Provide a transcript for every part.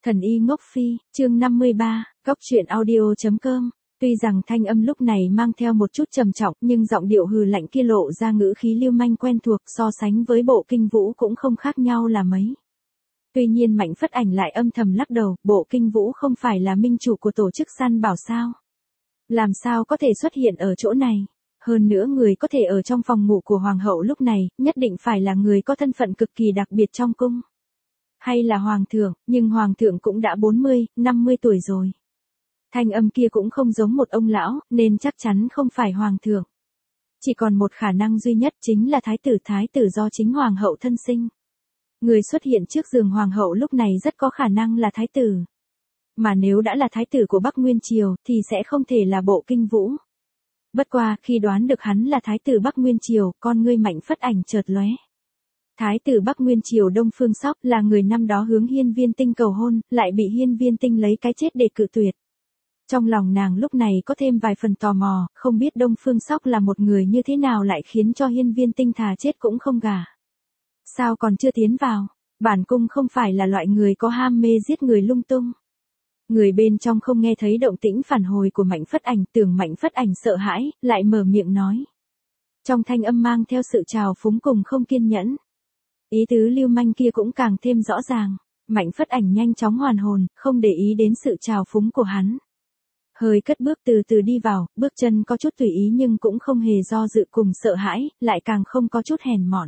Thần y ngốc phi, chương 53, Cóc truyện audio.com. Tuy rằng thanh âm lúc này mang theo một chút trầm trọng, nhưng giọng điệu hừ lạnh kia lộ ra ngữ khí lưu manh quen thuộc, so sánh với Bộ Kinh Vũ cũng không khác nhau là mấy. Tuy nhiên Mạnh Phất Ảnh lại âm thầm lắc đầu, Bộ Kinh Vũ không phải là minh chủ của tổ chức săn bảo sao? Làm sao có thể xuất hiện ở chỗ này? Hơn nữa người có thể ở trong phòng ngủ của hoàng hậu lúc này, nhất định phải là người có thân phận cực kỳ đặc biệt trong cung. Hay là hoàng thượng, nhưng hoàng thượng cũng đã 40, 50 tuổi rồi. Thanh âm kia cũng không giống một ông lão, nên chắc chắn không phải hoàng thượng. Chỉ còn một khả năng duy nhất chính là thái tử do chính hoàng hậu thân sinh. Người xuất hiện trước giường hoàng hậu lúc này rất có khả năng là thái tử. Mà nếu đã là thái tử của Bắc Nguyên Triều thì sẽ không thể là Bộ Kinh Vũ. Bất qua khi đoán được hắn là thái tử Bắc Nguyên Triều, con ngươi Mạnh Phất Ảnh chợt lóe. Thái tử Bắc Nguyên Triều Đông Phương Sóc là người năm đó hướng Hiên Viên Tinh cầu hôn, lại bị Hiên Viên Tinh lấy cái chết để cự tuyệt. Trong lòng nàng lúc này có thêm vài phần tò mò, không biết Đông Phương Sóc là một người như thế nào lại khiến cho Hiên Viên Tinh thà chết cũng không gả. Sao còn chưa tiến vào? Bản cung không phải là loại người có ham mê giết người lung tung. Người bên trong không nghe thấy động tĩnh phản hồi của Mạnh Phất Ảnh, tưởng Mạnh Phất Ảnh sợ hãi, lại mở miệng nói. Trong thanh âm mang theo sự trào phúng cùng không kiên nhẫn. Ý tứ lưu manh kia cũng càng thêm rõ ràng. Mạnh Phất Ảnh nhanh chóng hoàn hồn, không để ý đến sự trào phúng của hắn. Hơi cất bước từ từ đi vào, bước chân có chút tùy ý nhưng cũng không hề do dự cùng sợ hãi, lại càng không có chút hèn mọn.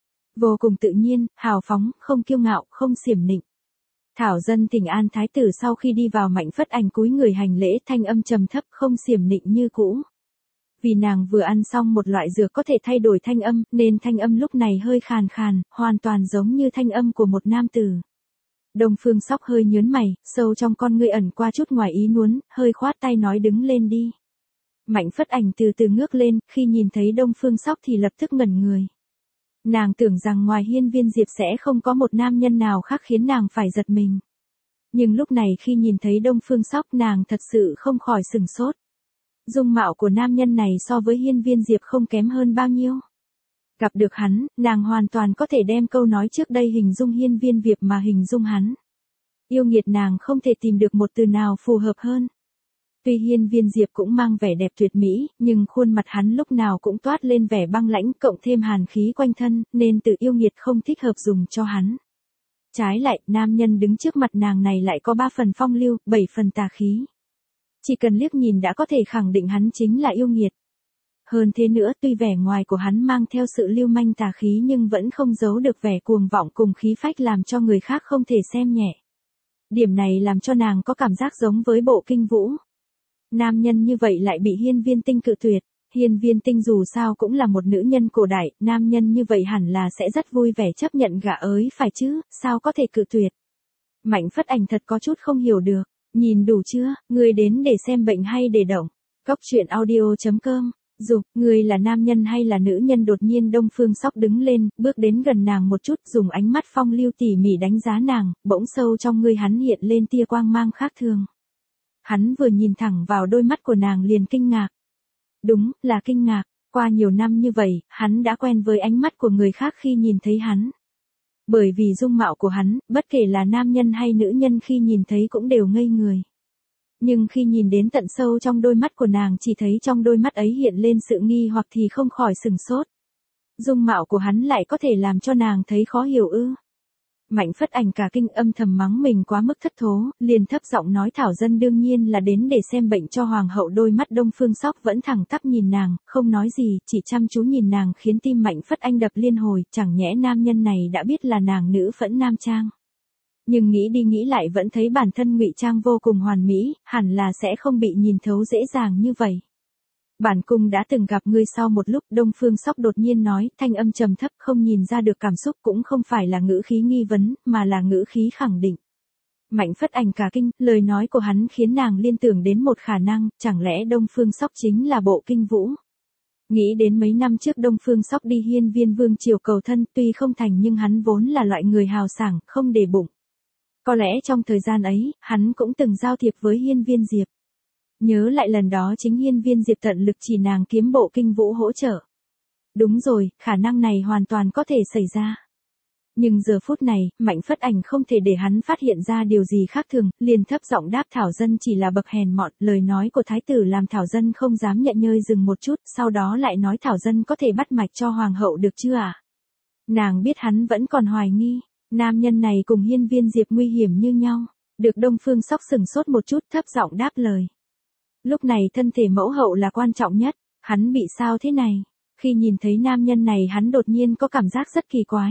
Vô cùng tự nhiên, hào phóng, không kiêu ngạo, không xiểm nịnh. Thảo dân thỉnh an thái tử. Sau khi đi vào Mạnh Phất Ảnh cúi người hành lễ, thanh âm trầm thấp không xiểm nịnh như cũ. Vì nàng vừa ăn xong một loại dược có thể thay đổi thanh âm, nên thanh âm lúc này hơi khàn khàn, hoàn toàn giống như thanh âm của một nam tử. Đông Phương Sóc hơi nhớn mày, sâu trong con ngươi ẩn qua chút ngoài ý muốn, hơi khoát tay nói đứng lên đi. Mạnh Phất Ảnh từ từ ngước lên, khi nhìn thấy Đông Phương Sóc thì lập tức ngẩn người. Nàng tưởng rằng ngoài Hiên Viên Diệp sẽ không có một nam nhân nào khác khiến nàng phải giật mình. Nhưng lúc này khi nhìn thấy Đông Phương Sóc nàng thật sự không khỏi sửng sốt. Dung mạo của nam nhân này so với Hiên Viên Diệp không kém hơn bao nhiêu. Gặp được hắn, nàng hoàn toàn có thể đem câu nói trước đây hình dung Hiên Viên Diệp mà hình dung hắn. Yêu nghiệt, nàng không thể tìm được một từ nào phù hợp hơn. Tuy Hiên Viên Diệp cũng mang vẻ đẹp tuyệt mỹ, nhưng khuôn mặt hắn lúc nào cũng toát lên vẻ băng lãnh cộng thêm hàn khí quanh thân, nên từ yêu nghiệt không thích hợp dùng cho hắn. Trái lại, nam nhân đứng trước mặt nàng này lại có 3 phần phong lưu, 7 phần tà khí. Chỉ cần liếc nhìn đã có thể khẳng định hắn chính là yêu nghiệt. Hơn thế nữa, tuy vẻ ngoài của hắn mang theo sự lưu manh tà khí nhưng vẫn không giấu được vẻ cuồng vọng cùng khí phách làm cho người khác không thể xem nhẹ. Điểm này làm cho nàng có cảm giác giống với Bộ Kinh Vũ. Nam nhân như vậy lại bị Hiên Viên Tinh cự tuyệt. Hiên Viên Tinh dù sao cũng là một nữ nhân cổ đại, nam nhân như vậy hẳn là sẽ rất vui vẻ chấp nhận gả ấy phải chứ, sao có thể cự tuyệt. Mạnh Phất Ảnh thật có chút không hiểu được. Nhìn đủ chưa, người đến để xem bệnh hay để động? Cóc truyện audio.com. Dục, người là nam nhân hay là nữ nhân? Đột nhiên Đông Phương Sóc đứng lên, bước đến gần nàng một chút, dùng ánh mắt phong lưu tỉ mỉ đánh giá nàng, bỗng sâu trong người hắn hiện lên tia quang mang khác thường. Hắn vừa nhìn thẳng vào đôi mắt của nàng liền kinh ngạc. Đúng, là kinh ngạc, qua nhiều năm như vậy, hắn đã quen với ánh mắt của người khác khi nhìn thấy hắn. Bởi vì dung mạo của hắn, bất kể là nam nhân hay nữ nhân khi nhìn thấy cũng đều ngây người. Nhưng khi nhìn đến tận sâu trong đôi mắt của nàng chỉ thấy trong đôi mắt ấy hiện lên sự nghi hoặc thì không khỏi sửng sốt. Dung mạo của hắn lại có thể làm cho nàng thấy khó hiểu ư. Mạnh Phất Ảnh cả kinh, âm thầm mắng mình quá mức thất thố, liền thấp giọng nói Thảo dân đương nhiên là đến để xem bệnh cho hoàng hậu. Đôi mắt Đông Phương Sóc vẫn thẳng tắp nhìn nàng, không nói gì, chỉ chăm chú nhìn nàng khiến tim Mạnh Phất Ảnh đập liên hồi, chẳng nhẽ nam nhân này đã biết là nàng nữ phẫn nam trang. Nhưng nghĩ đi nghĩ lại vẫn thấy bản thân ngụy trang vô cùng hoàn mỹ, hẳn là sẽ không bị nhìn thấu dễ dàng như vậy. Bản cung đã từng gặp ngươi. Sau một lúc Đông Phương Sóc đột nhiên nói, thanh âm trầm thấp không nhìn ra được cảm xúc, cũng không phải là ngữ khí nghi vấn, mà là ngữ khí khẳng định. Mạnh Phất Ảnh cả kinh, lời nói của hắn khiến nàng liên tưởng đến một khả năng, chẳng lẽ Đông Phương Sóc chính là Bộ Kinh Vũ. Nghĩ đến mấy năm trước Đông Phương Sóc đi Hiên Viên Vương triều cầu thân, tuy không thành nhưng hắn vốn là loại người hào sảng, không để bụng. Có lẽ trong thời gian ấy, hắn cũng từng giao thiệp với Hiên Viên Diệp. Nhớ lại lần đó chính Hiên Viên Diệp tận lực chỉ nàng kiếm Bộ Kinh Vũ hỗ trợ. Đúng rồi, khả năng này hoàn toàn có thể xảy ra. Nhưng giờ phút này, Mạnh Phất Ảnh không thể để hắn phát hiện ra điều gì khác thường, liền thấp giọng đáp Thảo Dân chỉ là bậc hèn mọn, lời nói của thái tử làm Thảo Dân không dám nhận nhơi dừng một chút, sau đó lại nói Thảo Dân có thể bắt mạch cho hoàng hậu được chưa ạ? Nàng biết hắn vẫn còn hoài nghi, nam nhân này cùng Hiên Viên Diệp nguy hiểm như nhau, được Đông Phương Sóc sừng sốt một chút thấp giọng đáp lời. Lúc này thân thể mẫu hậu là quan trọng nhất, hắn bị sao thế này? Khi nhìn thấy nam nhân này hắn đột nhiên có cảm giác rất kỳ quái.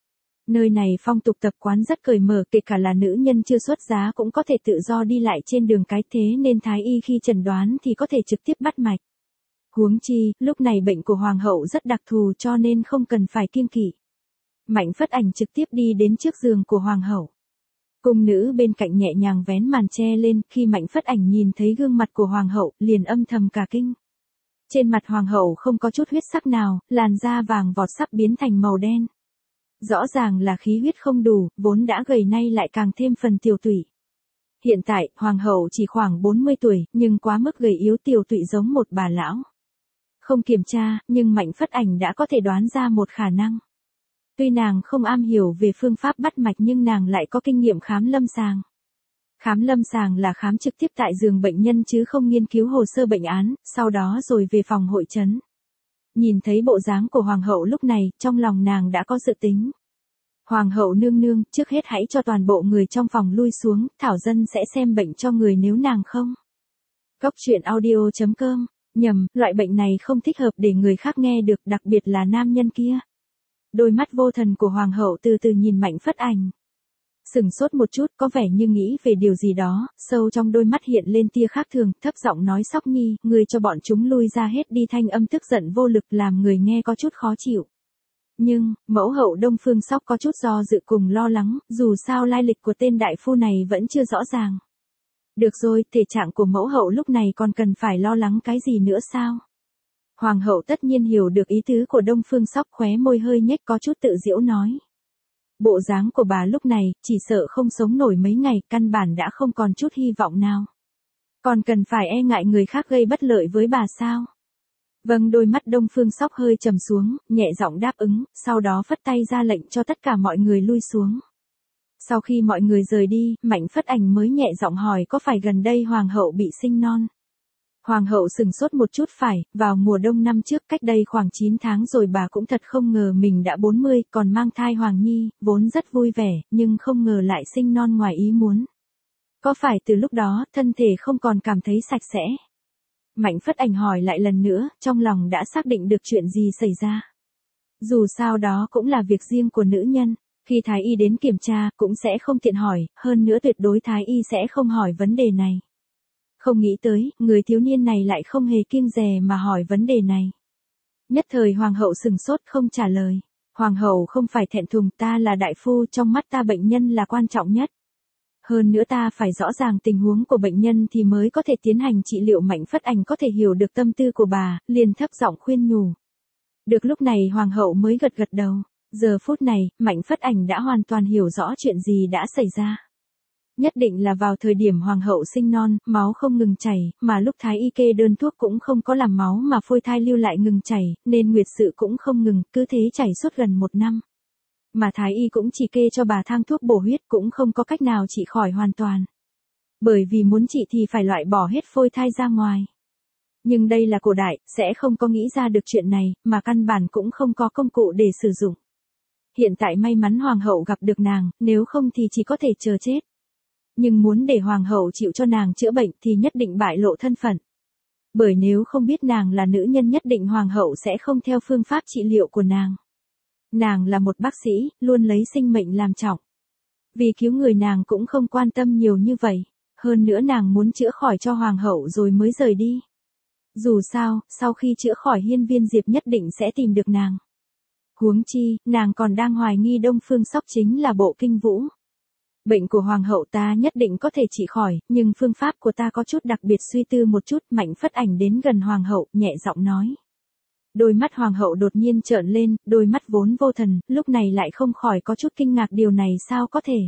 Nơi này phong tục tập quán rất cởi mở, kể cả là nữ nhân chưa xuất giá cũng có thể tự do đi lại trên đường cái, thế nên thái y khi chẩn đoán thì có thể trực tiếp bắt mạch. Huống chi, lúc này bệnh của hoàng hậu rất đặc thù cho nên không cần phải kiêng kỵ. Mạnh Phất Ảnh trực tiếp đi đến trước giường của hoàng hậu. Cung nữ bên cạnh nhẹ nhàng vén màn che lên, khi Mạnh Phất Ảnh nhìn thấy gương mặt của hoàng hậu, liền âm thầm cả kinh. Trên mặt hoàng hậu không có chút huyết sắc nào, làn da vàng vọt sắp biến thành màu đen. Rõ ràng là khí huyết không đủ, vốn đã gầy nay lại càng thêm phần tiều tụy. Hiện tại, hoàng hậu chỉ khoảng 40 tuổi, nhưng quá mức gầy yếu tiều tụy giống một bà lão. Không kiểm tra, nhưng Mạnh Phất Ảnh đã có thể đoán ra một khả năng. Tuy nàng không am hiểu về phương pháp bắt mạch nhưng nàng lại có kinh nghiệm khám lâm sàng. Khám lâm sàng là khám trực tiếp tại giường bệnh nhân chứ không nghiên cứu hồ sơ bệnh án, sau đó rồi về phòng hội chẩn. Nhìn thấy bộ dáng của hoàng hậu lúc này, trong lòng nàng đã có dự tính. Hoàng hậu nương nương, trước hết hãy cho toàn bộ người trong phòng lui xuống, Thảo Dân sẽ xem bệnh cho người nếu nàng không. Góc truyện audio.com, nhầm, loại bệnh này không thích hợp để người khác nghe được, đặc biệt là nam nhân kia. Đôi mắt vô thần của hoàng hậu từ từ nhìn Mạnh Phất Ảnh. Sừng sốt một chút, có vẻ như nghĩ về điều gì đó, sâu trong đôi mắt hiện lên tia khác thường, thấp giọng nói Sóc Nhi, người cho bọn chúng lui ra hết đi, thanh âm tức giận vô lực làm người nghe có chút khó chịu. Nhưng, mẫu hậu Đông Phương Sóc có chút do dự cùng lo lắng, dù sao lai lịch của tên đại phu này vẫn chưa rõ ràng. Được rồi, thể trạng của mẫu hậu lúc này còn cần phải lo lắng cái gì nữa sao? Hoàng hậu tất nhiên hiểu được ý tứ của Đông Phương Sóc, khóe môi hơi nhếch có chút tự giễu nói. Bộ dáng của bà lúc này, chỉ sợ không sống nổi mấy ngày, căn bản đã không còn chút hy vọng nào. Còn cần phải e ngại người khác gây bất lợi với bà sao? Vâng, đôi mắt Đông Phương Sóc hơi trầm xuống, nhẹ giọng đáp ứng, sau đó phất tay ra lệnh cho tất cả mọi người lui xuống. Sau khi mọi người rời đi, Mạnh Phất Ảnh mới nhẹ giọng hỏi có phải gần đây hoàng hậu bị sinh non. Hoàng hậu sừng sốt một chút, phải, vào mùa đông năm trước, cách đây khoảng 9 tháng rồi, bà cũng thật không ngờ mình đã 40, còn mang thai hoàng nhi, vốn rất vui vẻ, nhưng không ngờ lại sinh non ngoài ý muốn. Có phải từ lúc đó, thân thể không còn cảm thấy sạch sẽ? Mạnh Phất Ảnh hỏi lại lần nữa, trong lòng đã xác định được chuyện gì xảy ra. Dù sao đó cũng là việc riêng của nữ nhân, khi thái y đến kiểm tra, cũng sẽ không tiện hỏi, hơn nữa tuyệt đối thái y sẽ không hỏi vấn đề này. Không nghĩ tới, người thiếu niên này lại không hề kiêng dè mà hỏi vấn đề này. Nhất thời hoàng hậu sừng sốt không trả lời. Hoàng hậu không phải thẹn thùng, ta là đại phu, trong mắt ta bệnh nhân là quan trọng nhất. Hơn nữa ta phải rõ ràng tình huống của bệnh nhân thì mới có thể tiến hành trị liệu. Mạnh Phất Ảnh có thể hiểu được tâm tư của bà, liền thấp giọng khuyên nhủ. Được lúc này hoàng hậu mới gật gật đầu. Giờ phút này, Mạnh Phất Ảnh đã hoàn toàn hiểu rõ chuyện gì đã xảy ra. Nhất định là vào thời điểm hoàng hậu sinh non, máu không ngừng chảy, mà lúc thái y kê đơn thuốc cũng không có làm máu mà phôi thai lưu lại ngừng chảy, nên nguyệt sự cũng không ngừng, cứ thế chảy suốt gần 1 năm. Mà thái y cũng chỉ kê cho bà thang thuốc bổ huyết, cũng không có cách nào trị khỏi hoàn toàn. Bởi vì muốn trị thì phải loại bỏ hết phôi thai ra ngoài. Nhưng đây là cổ đại, sẽ không có nghĩ ra được chuyện này, mà căn bản cũng không có công cụ để sử dụng. Hiện tại may mắn hoàng hậu gặp được nàng, nếu không thì chỉ có thể chờ chết. Nhưng muốn để hoàng hậu chịu cho nàng chữa bệnh thì nhất định bại lộ thân phận. Bởi nếu không biết nàng là nữ nhân nhất định hoàng hậu sẽ không theo phương pháp trị liệu của nàng. Nàng là một bác sĩ, luôn lấy sinh mệnh làm trọng. Vì cứu người nàng cũng không quan tâm nhiều như vậy. Hơn nữa nàng muốn chữa khỏi cho hoàng hậu rồi mới rời đi. Dù sao, sau khi chữa khỏi Hiên Viên Diệp nhất định sẽ tìm được nàng. Huống chi, nàng còn đang hoài nghi Đông Phương Sóc chính là Bộ Kinh Vũ. Bệnh của hoàng hậu ta nhất định có thể trị khỏi, nhưng phương pháp của ta có chút đặc biệt. Suy tư một chút, Mạnh Phất Ảnh đến gần hoàng hậu, nhẹ giọng nói. Đôi mắt hoàng hậu đột nhiên trợn lên, đôi mắt vốn vô thần, lúc này lại không khỏi có chút kinh ngạc, điều này sao có thể.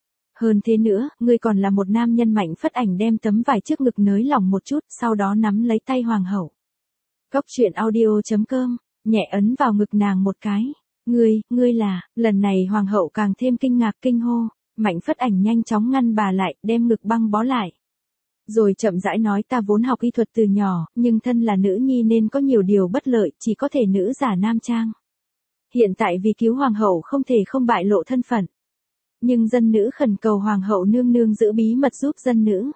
Hơn thế nữa, ngươi còn là một nam nhân. Mạnh Phất Ảnh đem tấm vải trước ngực nới lỏng một chút, sau đó nắm lấy tay hoàng hậu. Góc truyện audio.com, nhẹ ấn vào ngực nàng một cái. Ngươi là, lần này hoàng hậu càng thêm kinh ngạc kinh hô, Mạnh Phất Ảnh nhanh chóng ngăn bà lại, đem ngực băng bó lại. Rồi chậm rãi nói ta vốn học y thuật từ nhỏ, nhưng thân là nữ nhi nên có nhiều điều bất lợi, chỉ có thể nữ giả nam trang. Hiện tại vì cứu hoàng hậu không thể không bại lộ thân phận. Nhưng dân nữ khẩn cầu hoàng hậu nương nương giữ bí mật giúp dân nữ.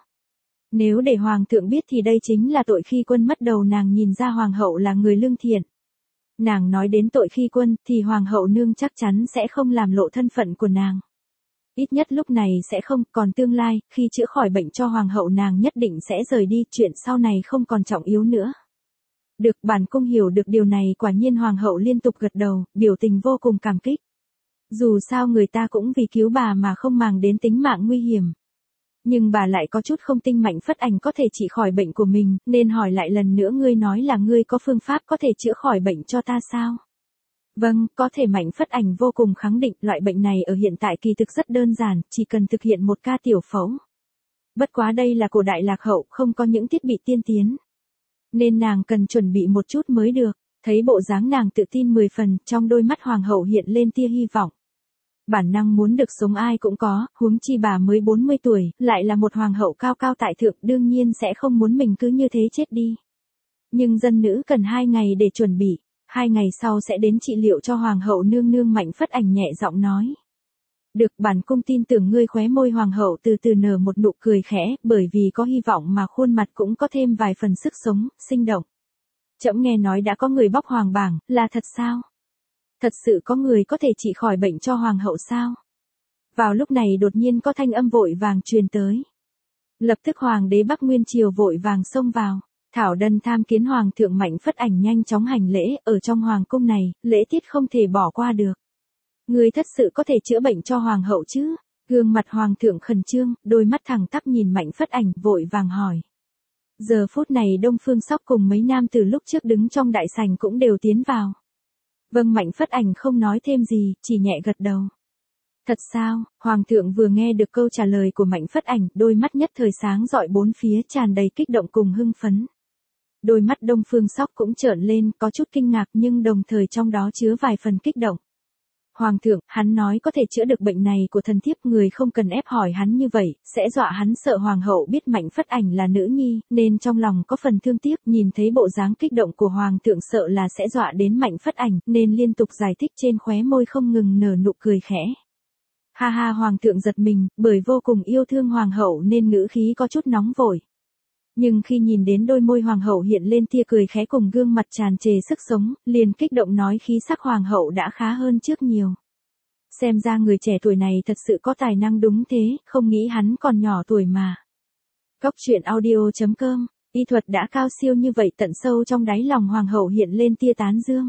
Nếu để hoàng thượng biết thì đây chính là tội khi quân mất đầu nàng nhìn ra hoàng hậu là người lương thiện. Nàng nói đến tội khi quân thì hoàng hậu nương chắc chắn sẽ không làm lộ thân phận của nàng. Ít nhất lúc này sẽ không, còn tương lai, khi chữa khỏi bệnh cho hoàng hậu nàng nhất định sẽ rời đi, chuyện sau này không còn trọng yếu nữa. Được, bản cung hiểu được điều này, quả nhiên hoàng hậu liên tục gật đầu, biểu tình vô cùng cảm kích. Dù sao người ta cũng vì cứu bà mà không màng đến tính mạng nguy hiểm. Nhưng bà lại có chút không tin Mạnh Phất Ảnh có thể trị khỏi bệnh của mình, nên hỏi lại lần nữa ngươi nói là ngươi có phương pháp có thể chữa khỏi bệnh cho ta sao? Vâng, có thể Mạnh Phất Ảnh vô cùng khẳng định loại bệnh này ở hiện tại kỳ thực rất đơn giản, chỉ cần thực hiện một ca tiểu phẫu. Bất quá đây là cổ đại lạc hậu, không có những thiết bị tiên tiến. Nên nàng cần chuẩn bị một chút mới được, thấy bộ dáng nàng tự tin 10 phần, trong đôi mắt hoàng hậu hiện lên tia hy vọng. Bản năng muốn được sống ai cũng có, huống chi bà mới 40 tuổi, lại là một hoàng hậu cao cao tại thượng, đương nhiên sẽ không muốn mình cứ như thế chết đi. Nhưng dân nữ cần 2 ngày để chuẩn bị, 2 ngày sau sẽ đến trị liệu cho hoàng hậu nương nương. Mạnh Phất Ảnh nhẹ giọng nói. Được, bản cung tin tưởng ngươi. Khóe môi hoàng hậu từ từ nở một nụ cười khẽ, bởi vì có hy vọng mà khuôn mặt cũng có thêm vài phần sức sống, sinh động. Trẫm nghe nói đã có người bóc hoàng bảng, là thật sao? Thật sự có người có thể trị khỏi bệnh cho hoàng hậu sao? Vào lúc này đột nhiên có thanh âm vội vàng truyền tới. Lập tức hoàng đế Bắc Nguyên Triều vội vàng xông vào. Thảo Đân tham kiến hoàng thượng. Mạnh Phất Ảnh nhanh chóng hành lễ, ở trong hoàng cung này, lễ tiết không thể bỏ qua được. Người thật sự có thể chữa bệnh cho hoàng hậu chứ? Gương mặt hoàng thượng khẩn trương, đôi mắt thẳng tắp nhìn Mạnh Phất Ảnh, vội vàng hỏi. Giờ phút này Đông Phương Sóc cùng mấy nam từ lúc trước đứng trong đại sảnh cũng đều tiến vào. Vâng, Mạnh Phất Ảnh không nói thêm gì, chỉ nhẹ gật đầu. Thật sao? Hoàng thượng vừa nghe được câu trả lời của Mạnh Phất Ảnh, đôi mắt nhất thời sáng rọi bốn phía, tràn đầy kích động cùng hưng phấn. Đôi mắt Đông Phương Sóc cũng trợn lên, có chút kinh ngạc nhưng đồng thời trong đó chứa vài phần kích động. Hoàng thượng, hắn nói có thể chữa được bệnh này của thần thiếp, người không cần ép hỏi hắn như vậy, sẽ dọa hắn. Sợ hoàng hậu biết Mạnh Phất Ảnh là nữ nhi, nên trong lòng có phần thương tiếc, nhìn thấy bộ dáng kích động của hoàng thượng sợ là sẽ dọa đến Mạnh Phất Ảnh, nên liên tục giải thích, trên khóe môi không ngừng nở nụ cười khẽ. Ha ha, hoàng thượng giật mình, bởi vô cùng yêu thương hoàng hậu nên ngữ khí có chút nóng vội. Nhưng khi nhìn đến đôi môi hoàng hậu hiện lên tia cười khẽ cùng gương mặt tràn trề sức sống, liền kích động nói khí sắc hoàng hậu đã khá hơn trước nhiều. Xem ra người trẻ tuổi này thật sự có tài năng. Đúng thế, không nghĩ hắn còn nhỏ tuổi mà. Góc truyện audio.com, y thuật đã cao siêu như vậy, tận sâu trong đáy lòng hoàng hậu hiện lên tia tán dương.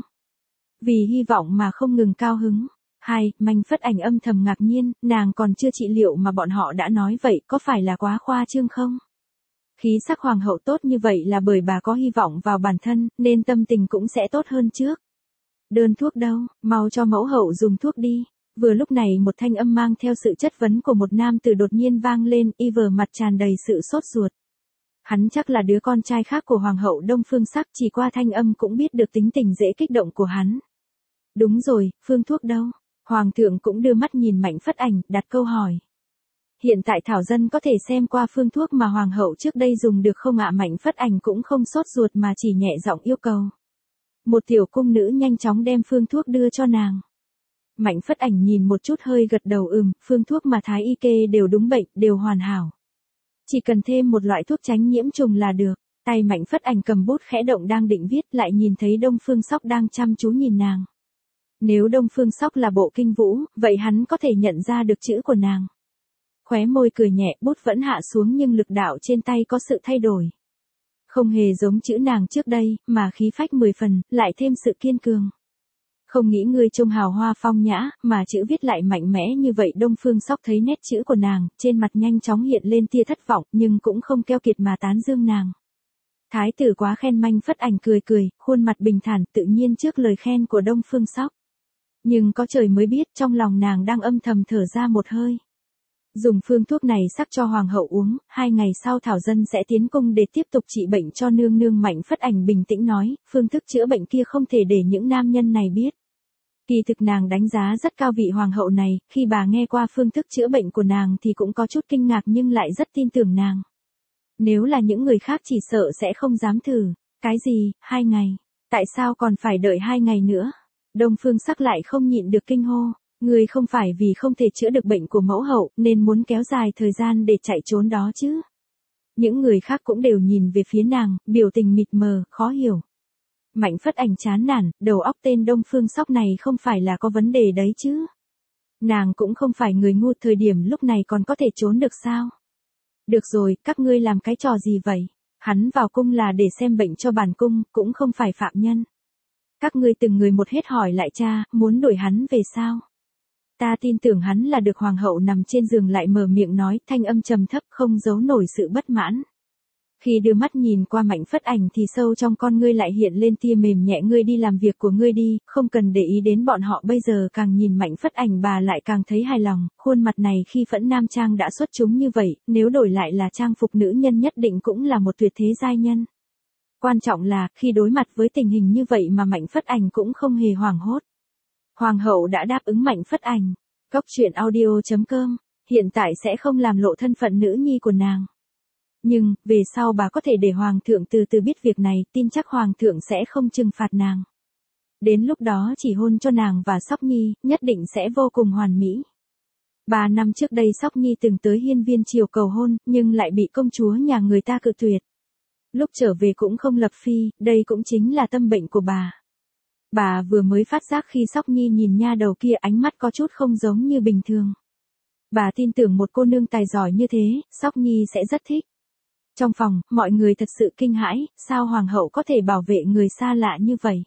Vì hy vọng mà không ngừng cao hứng. Mạnh Phất Ảnh âm thầm ngạc nhiên, nàng còn chưa trị liệu mà bọn họ đã nói vậy, có phải là quá khoa trương không? Khí sắc hoàng hậu tốt như vậy là bởi bà có hy vọng vào bản thân, nên tâm tình cũng sẽ tốt hơn trước. Đơn thuốc đâu, mau cho mẫu hậu dùng thuốc đi. Vừa lúc này một thanh âm mang theo sự chất vấn của một nam tử đột nhiên vang lên, y vờ mặt tràn đầy sự sốt ruột. Hắn chắc là đứa con trai khác của hoàng hậu Đông Phương Sắc, chỉ qua thanh âm cũng biết được tính tình dễ kích động của hắn. Đúng rồi, phương thuốc đâu? Hoàng thượng cũng đưa mắt nhìn Mạnh Phất Ảnh, đặt câu hỏi. Hiện tại thảo dân có thể xem qua phương thuốc mà hoàng hậu trước đây dùng được không ạ? Mạnh Phất Ảnh cũng không sốt ruột mà chỉ nhẹ giọng yêu cầu. Một tiểu cung nữ nhanh chóng đem phương thuốc đưa cho nàng. Mạnh Phất Ảnh nhìn một chút hơi gật đầu phương thuốc mà thái y kê đều đúng bệnh, đều hoàn hảo. Chỉ cần thêm một loại thuốc tránh nhiễm trùng là được. Tay Mạnh Phất Ảnh cầm bút khẽ động đang định viết, lại nhìn thấy Đông Phương Sóc đang chăm chú nhìn nàng. Nếu Đông Phương Sóc là Bộ Kinh Vũ, vậy hắn có thể nhận ra được chữ của nàng. Khóe môi cười nhẹ, bút vẫn hạ xuống nhưng lực đạo trên tay có sự thay đổi. Không hề giống chữ nàng trước đây, mà khí phách 10 phần, lại thêm sự kiên cường. Không nghĩ ngươi trông hào hoa phong nhã, mà chữ viết lại mạnh mẽ như vậy. Đông Phương Sóc thấy nét chữ của nàng, trên mặt nhanh chóng hiện lên tia thất vọng, nhưng cũng không keo kiệt mà tán dương nàng. Thái tử quá khen. Mạnh Phất Ảnh cười cười, khuôn mặt bình thản tự nhiên trước lời khen của Đông Phương Sóc. Nhưng có trời mới biết, trong lòng nàng đang âm thầm thở ra một hơi. Dùng phương thuốc này sắc cho hoàng hậu uống, 2 ngày sau thảo dân sẽ tiến cung để tiếp tục trị bệnh cho nương nương. Mạnh Phất Ảnh bình tĩnh nói, phương thức chữa bệnh kia không thể để những nam nhân này biết. Kỳ thực nàng đánh giá rất cao vị hoàng hậu này, khi bà nghe qua phương thức chữa bệnh của nàng thì cũng có chút kinh ngạc nhưng lại rất tin tưởng nàng. Nếu là những người khác chỉ sợ sẽ không dám thử. Cái gì, 2 ngày? Tại sao còn phải đợi 2 ngày nữa? Đông Phương Sắc lại không nhịn được kinh hô. Ngươi không phải vì không thể chữa được bệnh của mẫu hậu nên muốn kéo dài thời gian để chạy trốn đó chứ? Những người khác cũng đều nhìn về phía nàng, biểu tình mịt mờ, khó hiểu. Mạnh Phất Ảnh chán nản, đầu óc tên Đông Phương Sóc này không phải là có vấn đề đấy chứ. Nàng cũng không phải người ngu, thời điểm lúc này còn có thể trốn được sao? Được rồi, các ngươi làm cái trò gì vậy? Hắn vào cung là để xem bệnh cho bản cung, cũng không phải phạm nhân. Các ngươi từng người một hết hỏi lại cha, muốn đuổi hắn về sao? Ta tin tưởng hắn là được hoàng hậu nằm trên giường lại mở miệng nói, thanh âm trầm thấp không giấu nổi sự bất mãn. Khi đưa mắt nhìn qua Mạnh Phất Ảnh thì sâu trong con ngươi lại hiện lên tia mềm nhẹ, ngươi đi làm việc của ngươi đi, không cần để ý đến bọn họ. Bây giờ càng nhìn Mạnh Phất Ảnh bà lại càng thấy hài lòng, khuôn mặt này khi Phẫn Nam Trang đã xuất chúng như vậy, nếu đổi lại là trang phục nữ nhân nhất định cũng là một tuyệt thế giai nhân. Quan trọng là, khi đối mặt với tình hình như vậy mà Mạnh Phất Ảnh cũng không hề hoảng hốt. Hoàng hậu đã đáp ứng Mạnh Phất Ảnh. Góc truyện audio.com, hiện tại sẽ không làm lộ thân phận nữ nhi của nàng. Nhưng, về sau bà có thể để Hoàng thượng từ từ biết việc này, tin chắc Hoàng thượng sẽ không trừng phạt nàng. Đến lúc đó chỉ hôn cho nàng và Sóc Nhi, nhất định sẽ vô cùng hoàn mỹ. 3 năm trước đây Sóc Nhi từng tới Hiên Viên triều cầu hôn, nhưng lại bị công chúa nhà người ta cự tuyệt. Lúc trở về cũng không lập phi, đây cũng chính là tâm bệnh của bà. Bà vừa mới phát giác khi Sóc Nhi nhìn nha đầu kia ánh mắt có chút không giống như bình thường. Bà tin tưởng một cô nương tài giỏi như thế, Sóc Nhi sẽ rất thích. Trong phòng, mọi người thật sự kinh hãi, sao hoàng hậu có thể bảo vệ người xa lạ như vậy?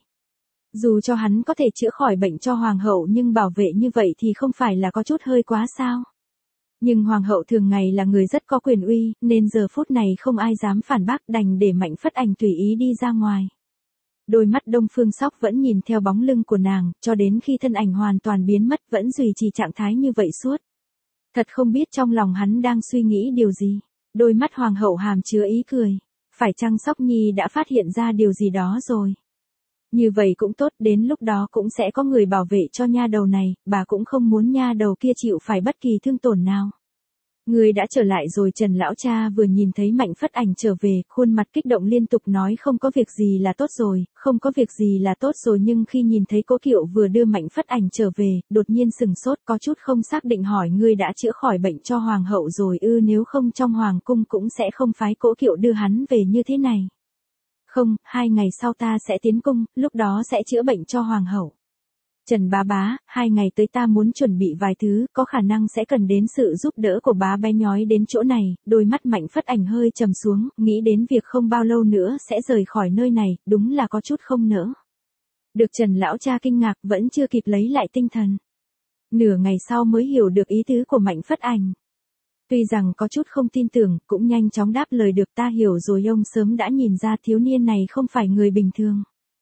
Dù cho hắn có thể chữa khỏi bệnh cho hoàng hậu nhưng bảo vệ như vậy thì không phải là có chút hơi quá sao? Nhưng hoàng hậu thường ngày là người rất có quyền uy, nên giờ phút này không ai dám phản bác, đành để Mạnh Phất Ảnh tùy ý đi ra ngoài. Đôi mắt Đông Phương Sóc vẫn nhìn theo bóng lưng của nàng, cho đến khi thân ảnh hoàn toàn biến mất vẫn duy trì trạng thái như vậy suốt. Thật không biết trong lòng hắn đang suy nghĩ điều gì. Đôi mắt hoàng hậu hàm chứa ý cười. Phải chăng Sóc Nhi đã phát hiện ra điều gì đó rồi? Như vậy cũng tốt, đến lúc đó cũng sẽ có người bảo vệ cho nha đầu này, bà cũng không muốn nha đầu kia chịu phải bất kỳ thương tổn nào. Người đã trở lại rồi. Trần lão cha vừa nhìn thấy Mạnh Phất Ảnh trở về, khuôn mặt kích động liên tục nói không có việc gì là tốt rồi, không có việc gì là tốt rồi, nhưng khi nhìn thấy Cố Kiệu vừa đưa Mạnh Phất Ảnh trở về, đột nhiên sừng sốt, có chút không xác định hỏi, ngươi đã chữa khỏi bệnh cho hoàng hậu rồi ư? Nếu không trong hoàng cung cũng sẽ không phái Cố Kiệu đưa hắn về như thế này. Không, 2 ngày sau ta sẽ tiến cung, lúc đó sẽ chữa bệnh cho hoàng hậu. Trần bá bá, 2 ngày tới ta muốn chuẩn bị vài thứ, có khả năng sẽ cần đến sự giúp đỡ của bá bé nhói đến chỗ này. Đôi mắt Mạnh Phất Ảnh hơi trầm xuống, nghĩ đến việc không bao lâu nữa sẽ rời khỏi nơi này, đúng là có chút không nỡ. Được Trần lão cha kinh ngạc, vẫn chưa kịp lấy lại tinh thần. Nửa ngày sau mới hiểu được ý tứ của Mạnh Phất Ảnh. Tuy rằng có chút không tin tưởng, cũng nhanh chóng đáp lời, được, ta hiểu rồi. Ông sớm đã nhìn ra thiếu niên này không phải người bình thường.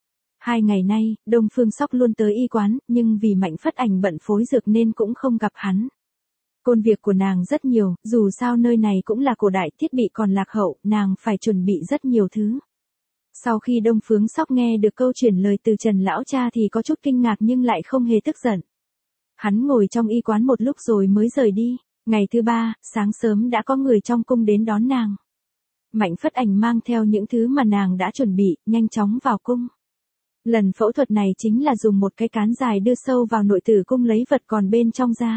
2 ngày nay, Đông Phương Sóc luôn tới y quán, nhưng vì Mạnh Phất Ảnh bận phối dược nên cũng không gặp hắn. Công việc của nàng rất nhiều, dù sao nơi này cũng là cổ đại, thiết bị còn lạc hậu, nàng phải chuẩn bị rất nhiều thứ. Sau khi Đông Phương Sóc nghe được câu chuyển lời từ Trần lão cha thì có chút kinh ngạc nhưng lại không hề tức giận. Hắn ngồi trong y quán một lúc rồi mới rời đi. Ngày thứ 3, sáng sớm đã có người trong cung đến đón nàng. Mạnh Phất Ảnh mang theo những thứ mà nàng đã chuẩn bị, nhanh chóng vào cung. Lần phẫu thuật này chính là dùng một cái cán dài đưa sâu vào nội tử cung lấy vật còn bên trong ra.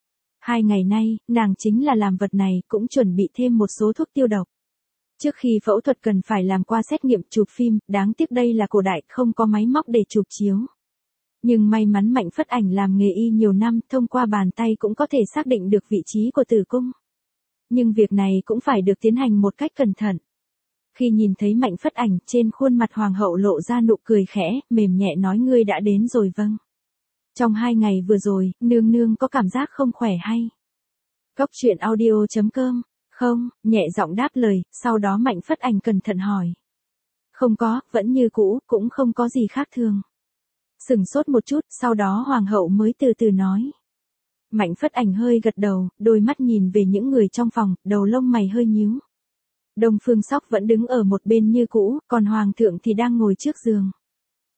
2 ngày nay, nàng chính là làm vật này, cũng chuẩn bị thêm một số thuốc tiêu độc. Trước khi phẫu thuật cần phải làm qua xét nghiệm chụp phim, đáng tiếc đây là cổ đại, không có máy móc để chụp chiếu. Nhưng may mắn Mạnh Phất Ảnh làm nghề y nhiều năm, thông qua bàn tay cũng có thể xác định được vị trí của tử cung. Nhưng việc này cũng phải được tiến hành một cách cẩn thận. Khi nhìn thấy Mạnh Phất Ảnh, trên khuôn mặt hoàng hậu lộ ra nụ cười khẽ, mềm nhẹ nói, ngươi đã đến rồi. Vâng. Trong 2 ngày vừa rồi, nương nương có cảm giác không khỏe hay? Góc truyện audio.com, không, nhẹ giọng đáp lời, sau đó Mạnh Phất Ảnh cẩn thận hỏi. Không có, vẫn như cũ, cũng không có gì khác thường. Sừng sốt một chút, sau đó hoàng hậu mới từ từ nói. Mạnh Phất Ảnh hơi gật đầu, đôi mắt nhìn về những người trong phòng, đầu lông mày hơi nhíu. Đông Phương Sóc vẫn đứng ở một bên như cũ, còn hoàng thượng thì đang ngồi trước giường.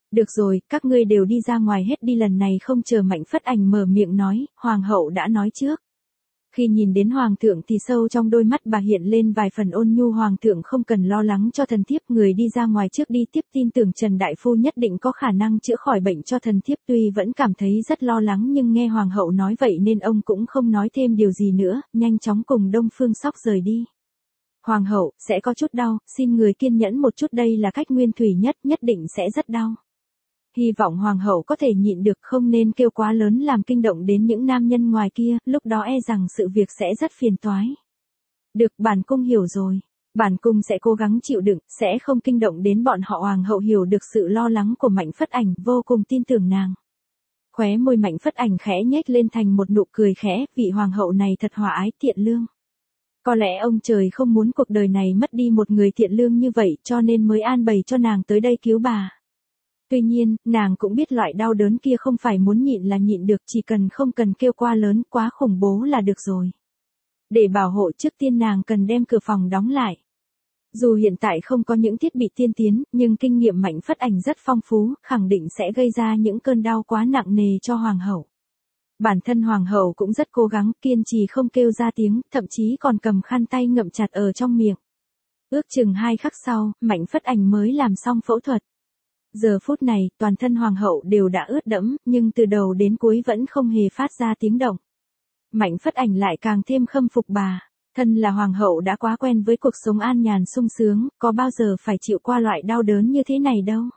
Được rồi, các ngươi đều đi ra ngoài hết đi. Lần này không chờ Mạnh Phất Ảnh mở miệng nói, hoàng hậu đã nói trước. Khi nhìn đến hoàng thượng thì sâu trong đôi mắt bà hiện lên vài phần ôn nhu. Hoàng thượng không cần lo lắng cho thần thiếp, người đi ra ngoài trước đi. Tiếp tin tưởng Trần Đại Phu nhất định có khả năng chữa khỏi bệnh cho thần thiếp. Tuy vẫn cảm thấy rất lo lắng nhưng nghe hoàng hậu nói vậy nên ông cũng không nói thêm điều gì nữa, nhanh chóng cùng Đông Phương Sóc rời đi. Hoàng hậu, sẽ có chút đau, xin người kiên nhẫn một chút, đây là cách nguyên thủy nhất, nhất định sẽ rất đau. Hy vọng hoàng hậu có thể nhịn được, không nên kêu quá lớn làm kinh động đến những nam nhân ngoài kia, lúc đó e rằng sự việc sẽ rất phiền toái. Được, bản cung hiểu rồi. Bản cung sẽ cố gắng chịu đựng, sẽ không kinh động đến bọn họ. Hoàng hậu hiểu được sự lo lắng của Mạnh Phất Ảnh, vô cùng tin tưởng nàng. Khóe môi Mạnh Phất Ảnh khẽ nhếch lên thành một nụ cười khẽ, vị hoàng hậu này thật hòa ái thiện lương. Có lẽ ông trời không muốn cuộc đời này mất đi một người thiện lương như vậy cho nên mới an bày cho nàng tới đây cứu bà. Tuy nhiên, nàng cũng biết loại đau đớn kia không phải muốn nhịn là nhịn được, chỉ cần không cần kêu quá lớn, quá khủng bố là được rồi. Để bảo hộ trước tiên nàng cần đem cửa phòng đóng lại. Dù hiện tại không có những thiết bị tiên tiến, nhưng kinh nghiệm Mạnh Phất Ảnh rất phong phú, khẳng định sẽ gây ra những cơn đau quá nặng nề cho hoàng hậu. Bản thân hoàng hậu cũng rất cố gắng, kiên trì không kêu ra tiếng, thậm chí còn cầm khăn tay ngậm chặt ở trong miệng. Ước chừng 2 khắc sau, Mạnh Phất Ảnh mới làm xong phẫu thuật. Giờ phút này, toàn thân hoàng hậu đều đã ướt đẫm, nhưng từ đầu đến cuối vẫn không hề phát ra tiếng động. Mạnh Phất Ảnh lại càng thêm khâm phục bà. Thân là hoàng hậu đã quá quen với cuộc sống an nhàn sung sướng, có bao giờ phải chịu qua loại đau đớn như thế này đâu.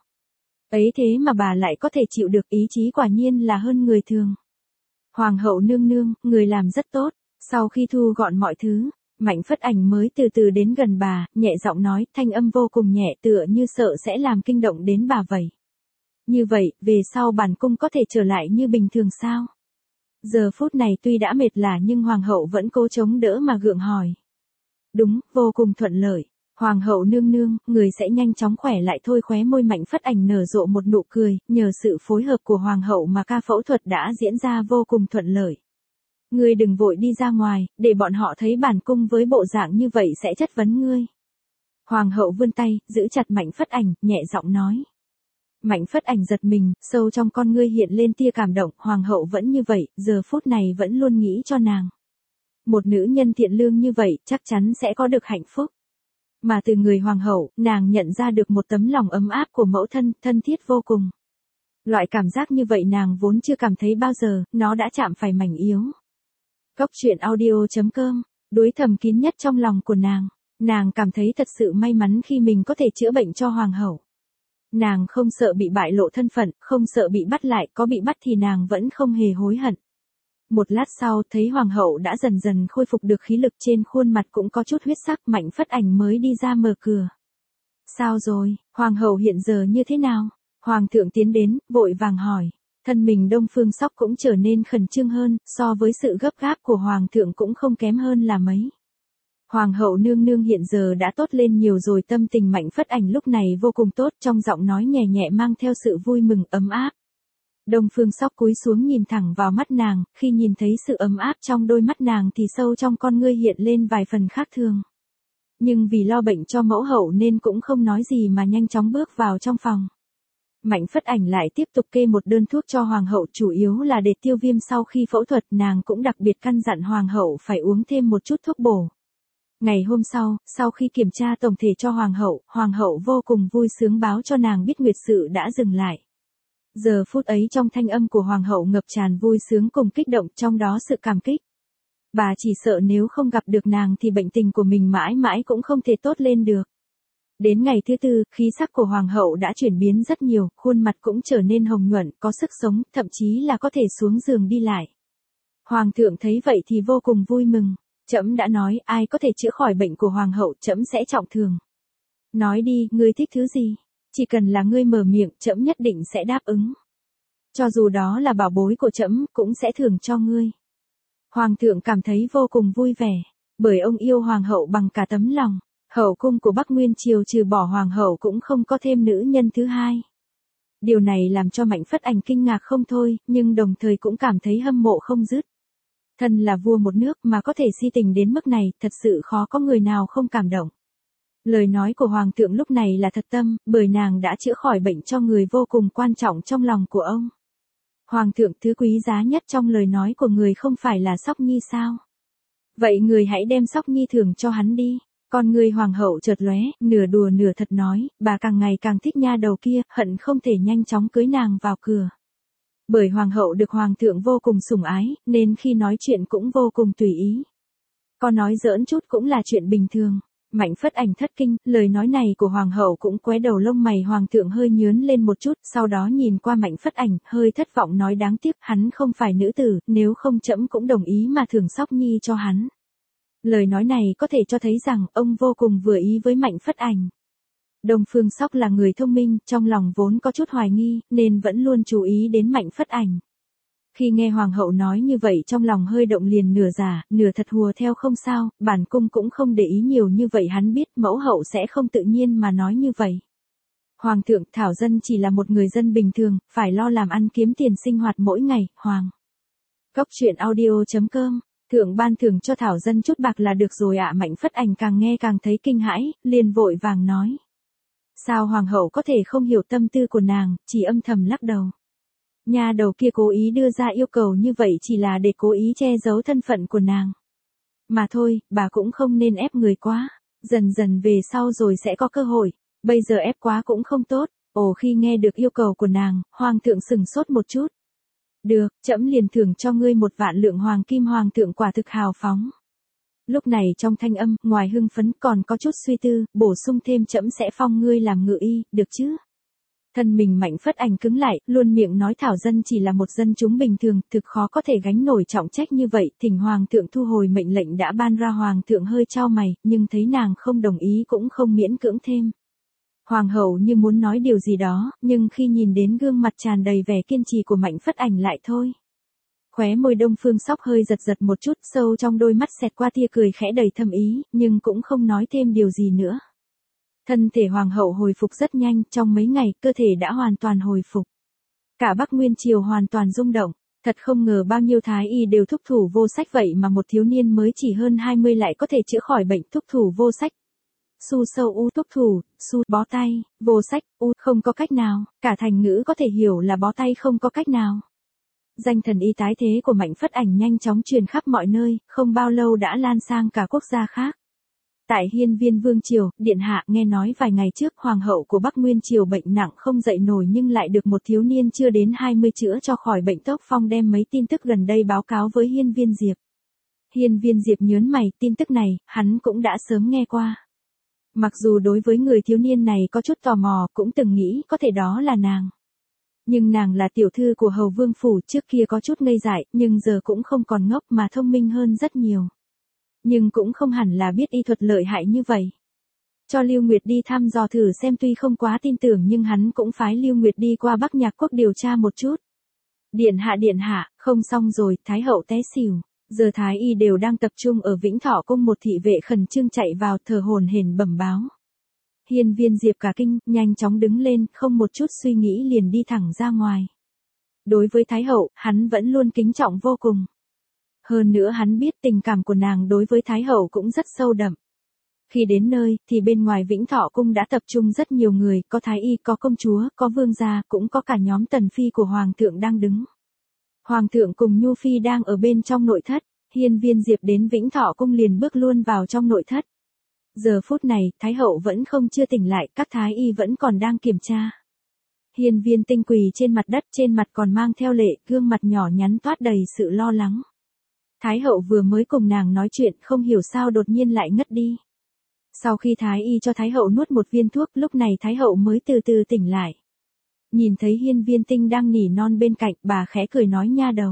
Ấy thế mà bà lại có thể chịu được, ý chí quả nhiên là hơn người thường. Hoàng hậu nương nương, người làm rất tốt. Sau khi thu gọn mọi thứ, Mạnh Phất Ảnh mới từ từ đến gần bà, nhẹ giọng nói, thanh âm vô cùng nhẹ, tựa như sợ sẽ làm kinh động đến bà vậy. Như vậy, về sau bản cung có thể trở lại như bình thường sao? Giờ phút này tuy đã mệt lả nhưng hoàng hậu vẫn cố chống đỡ mà gượng hỏi. Đúng, vô cùng thuận lợi. Hoàng hậu nương nương, người sẽ nhanh chóng khỏe lại thôi. Khóe môi Mạnh Phất Ảnh nở rộ một nụ cười, nhờ sự phối hợp của hoàng hậu mà ca phẫu thuật đã diễn ra vô cùng thuận lợi. Ngươi đừng vội đi ra ngoài, để bọn họ thấy bản cung với bộ dạng như vậy sẽ chất vấn ngươi. Hoàng hậu vươn tay, giữ chặt Mạnh Phất Ảnh, nhẹ giọng nói. Mạnh Phất Ảnh giật mình, sâu trong con ngươi hiện lên tia cảm động, hoàng hậu vẫn như vậy, giờ phút này vẫn luôn nghĩ cho nàng. Một nữ nhân thiện lương như vậy, chắc chắn sẽ có được hạnh phúc. Mà từ người hoàng hậu, nàng nhận ra được một tấm lòng ấm áp của mẫu thân, thân thiết vô cùng. Loại cảm giác như vậy nàng vốn chưa cảm thấy bao giờ, nó đã chạm phải mảnh yếu. Góc truyện audio.com, đối thầm kín nhất trong lòng của nàng cảm thấy thật sự may mắn khi mình có thể chữa bệnh cho hoàng hậu. Nàng không sợ bị bại lộ thân phận, không sợ bị bắt lại, có bị bắt thì nàng vẫn không hề hối hận. Một lát sau, thấy hoàng hậu đã dần dần khôi phục được khí lực, trên khuôn mặt cũng có chút huyết sắc, Mạnh Phất Ảnh mới đi ra mở cửa. Sao rồi, hoàng hậu hiện giờ như thế nào? Hoàng thượng tiến đến, vội vàng hỏi. Thân mình Đông Phương Sóc cũng trở nên khẩn trương hơn, so với sự gấp gáp của hoàng thượng cũng không kém hơn là mấy. Hoàng hậu nương nương hiện giờ đã tốt lên nhiều rồi. Tâm tình Mạnh Phất Ảnh lúc này vô cùng tốt, trong giọng nói nhẹ nhẹ mang theo sự vui mừng ấm áp. Đông Phương Sóc cúi xuống nhìn thẳng vào mắt nàng, khi nhìn thấy sự ấm áp trong đôi mắt nàng thì sâu trong con ngươi hiện lên vài phần khác thường. Nhưng vì lo bệnh cho mẫu hậu nên cũng không nói gì mà nhanh chóng bước vào trong phòng. Mạnh Phất Ảnh lại tiếp tục kê một đơn thuốc cho hoàng hậu, chủ yếu là để tiêu viêm sau khi phẫu thuật. Nàng cũng đặc biệt căn dặn hoàng hậu phải uống thêm một chút thuốc bổ. Ngày hôm sau khi kiểm tra tổng thể cho hoàng hậu vô cùng vui sướng báo cho nàng biết nguyệt sự đã dừng lại. Giờ phút ấy trong thanh âm của hoàng hậu ngập tràn vui sướng cùng kích động, trong đó sự cảm kích. Bà chỉ sợ nếu không gặp được nàng thì bệnh tình của mình mãi mãi cũng không thể tốt lên được. Đến ngày thứ 4, khí sắc của hoàng hậu đã chuyển biến rất nhiều, khuôn mặt cũng trở nên hồng nhuận, có sức sống, thậm chí là có thể xuống giường đi lại. Hoàng thượng thấy vậy thì vô cùng vui mừng. Trẫm đã nói, ai có thể chữa khỏi bệnh của hoàng hậu, trẫm sẽ trọng thưởng. Nói đi, ngươi thích thứ gì? Chỉ cần là ngươi mở miệng, trẫm nhất định sẽ đáp ứng. Cho dù đó là bảo bối của trẫm, cũng sẽ thưởng cho ngươi. Hoàng thượng cảm thấy vô cùng vui vẻ, bởi ông yêu hoàng hậu bằng cả tấm lòng. Hậu cung của Bắc Nguyên Triều trừ bỏ hoàng hậu cũng không có thêm nữ nhân thứ hai. Điều này làm cho Mạnh Phất Ảnh kinh ngạc không thôi, nhưng đồng thời cũng cảm thấy hâm mộ không dứt. Thân là vua một nước mà có thể si tình đến mức này, thật sự khó có người nào không cảm động. Lời nói của hoàng thượng lúc này là thật tâm, bởi nàng đã chữa khỏi bệnh cho người vô cùng quan trọng trong lòng của ông. Hoàng thượng, thứ quý giá nhất trong lời nói của người không phải là Sóc Nhi sao? Vậy người hãy đem Sóc Nhi thưởng cho hắn đi. Con người hoàng hậu chợt lóe, nửa đùa nửa thật nói, bà càng ngày càng thích nha đầu kia, hận không thể nhanh chóng cưới nàng vào cửa. Bởi hoàng hậu được hoàng thượng vô cùng sủng ái, nên khi nói chuyện cũng vô cùng tùy ý. Có nói giỡn chút cũng là chuyện bình thường. Mạnh Phất Ảnh thất kinh, lời nói này của hoàng hậu cũng quấy đầu lông mày hoàng thượng hơi nhướng lên một chút, sau đó nhìn qua Mạnh Phất Ảnh, hơi thất vọng nói đáng tiếc, hắn không phải nữ tử, nếu không trẫm cũng đồng ý mà thưởng Sóc Nhi cho hắn. Lời nói này có thể cho thấy rằng ông vô cùng vừa ý với Mạnh Phất Ảnh. Đông Phương Sóc là người thông minh, trong lòng vốn có chút hoài nghi, nên vẫn luôn chú ý đến Mạnh Phất Ảnh. Khi nghe hoàng hậu nói như vậy trong lòng hơi động liền nửa giả, nửa thật hùa theo không sao, bản cung cũng không để ý nhiều như vậy hắn biết mẫu hậu sẽ không tự nhiên mà nói như vậy. Hoàng thượng, Thảo Dân chỉ là một người dân bình thường, phải lo làm ăn kiếm tiền sinh hoạt mỗi ngày, hoàng. Cốc truyện audio.com, thượng ban thưởng cho Thảo Dân chút bạc là được rồi ạ. Mạnh Phất Ảnh càng nghe càng thấy kinh hãi, liền vội vàng nói. Sao hoàng hậu có thể không hiểu tâm tư của nàng, chỉ âm thầm lắc đầu. Nha đầu kia cố ý đưa ra yêu cầu như vậy chỉ là để cố ý che giấu thân phận của nàng. Mà thôi, bà cũng không nên ép người quá, dần dần về sau rồi sẽ có cơ hội, bây giờ ép quá cũng không tốt. Ồ, khi nghe được yêu cầu của nàng, hoàng thượng sừng sốt một chút. Được, trẫm liền thưởng cho ngươi 1.000.000 lượng hoàng kim. Hoàng thượng quả thực hào phóng. Lúc này trong thanh âm, ngoài hưng phấn còn có chút suy tư, bổ sung thêm trẫm sẽ phong ngươi làm ngự y, được chứ? Thân mình Mạnh Phất Ảnh cứng lại, luôn miệng nói Thảo Dân chỉ là một dân chúng bình thường, thực khó có thể gánh nổi trọng trách như vậy. Thỉnh hoàng thượng thu hồi mệnh lệnh đã ban ra. Hoàng thượng hơi chau mày, nhưng thấy nàng không đồng ý cũng không miễn cưỡng thêm. Hoàng hậu như muốn nói điều gì đó, nhưng khi nhìn đến gương mặt tràn đầy vẻ kiên trì của Mạnh Phất Ảnh lại thôi. Khóe môi Đông Phương Sóc hơi giật giật một chút, sâu trong đôi mắt xẹt qua tia cười khẽ đầy thâm ý, nhưng cũng không nói thêm điều gì nữa. Thân thể hoàng hậu hồi phục rất nhanh, trong mấy ngày, cơ thể đã hoàn toàn hồi phục. Cả Bắc Nguyên Triều hoàn toàn rung động, thật không ngờ bao nhiêu thái y đều thúc thủ vô sách vậy mà một thiếu niên mới chỉ hơn 20 lại có thể chữa khỏi bệnh. Thúc thủ vô sách. Su sâu u thúc thủ, su bó tay, vô sách, u không có cách nào, cả thành ngữ có thể hiểu là bó tay không có cách nào. Danh thần y tái thế của Mạnh Phất Ảnh nhanh chóng truyền khắp mọi nơi, không bao lâu đã lan sang cả quốc gia khác. Tại Hiên Viên Vương Triều, điện hạ nghe nói vài ngày trước hoàng hậu của Bắc Nguyên Triều bệnh nặng không dậy nổi nhưng lại được một thiếu niên chưa đến 20 chữa cho khỏi bệnh. Tốc Phong đem mấy tin tức gần đây báo cáo với Hiên Viên Diệp. Hiên Viên Diệp nhớn mày, tin tức này, hắn cũng đã sớm nghe qua. Mặc dù đối với người thiếu niên này có chút tò mò, cũng từng nghĩ có thể đó là nàng. Nhưng nàng là tiểu thư của Hầu Vương Phủ, trước kia có chút ngây dại, nhưng giờ cũng không còn ngốc mà thông minh hơn rất nhiều. Nhưng cũng không hẳn là biết y thuật lợi hại như vậy. Cho Lưu Nguyệt đi thăm dò thử xem, tuy không quá tin tưởng nhưng hắn cũng phái Lưu Nguyệt đi qua Bắc Nhạc Quốc điều tra một chút. Điện hạ, không xong rồi, Thái hậu té xỉu. Giờ Thái y đều đang tập trung ở Vĩnh Thọ Cung. Một thị vệ khẩn trương chạy vào thở hổn hển bẩm báo. Hiên Viên Diệp cả kinh, nhanh chóng đứng lên, không một chút suy nghĩ liền đi thẳng ra ngoài. Đối với Thái hậu, hắn vẫn luôn kính trọng vô cùng. Hơn nữa hắn biết tình cảm của nàng đối với Thái hậu cũng rất sâu đậm. Khi đến nơi, thì bên ngoài Vĩnh Thọ Cung đã tập trung rất nhiều người, có Thái y, có công chúa, có vương gia, cũng có cả nhóm tần phi của Hoàng thượng đang đứng. Hoàng thượng cùng Nhu Phi đang ở bên trong nội thất, Hiên Viên Diệp đến Vĩnh Thọ Cung liền bước luôn vào trong nội thất. Giờ phút này, Thái hậu vẫn không chưa tỉnh lại, các Thái y vẫn còn đang kiểm tra. Hiên Viên Tinh quỳ trên mặt đất, trên mặt còn mang theo lệ, gương mặt nhỏ nhắn toát đầy sự lo lắng. Thái hậu vừa mới cùng nàng nói chuyện, không hiểu sao đột nhiên lại ngất đi. Sau khi Thái y cho Thái hậu nuốt một viên thuốc, lúc này Thái hậu mới từ từ tỉnh lại. Nhìn thấy Hiên Viên Tinh đang nỉ non bên cạnh, bà khẽ cười nói nha đầu.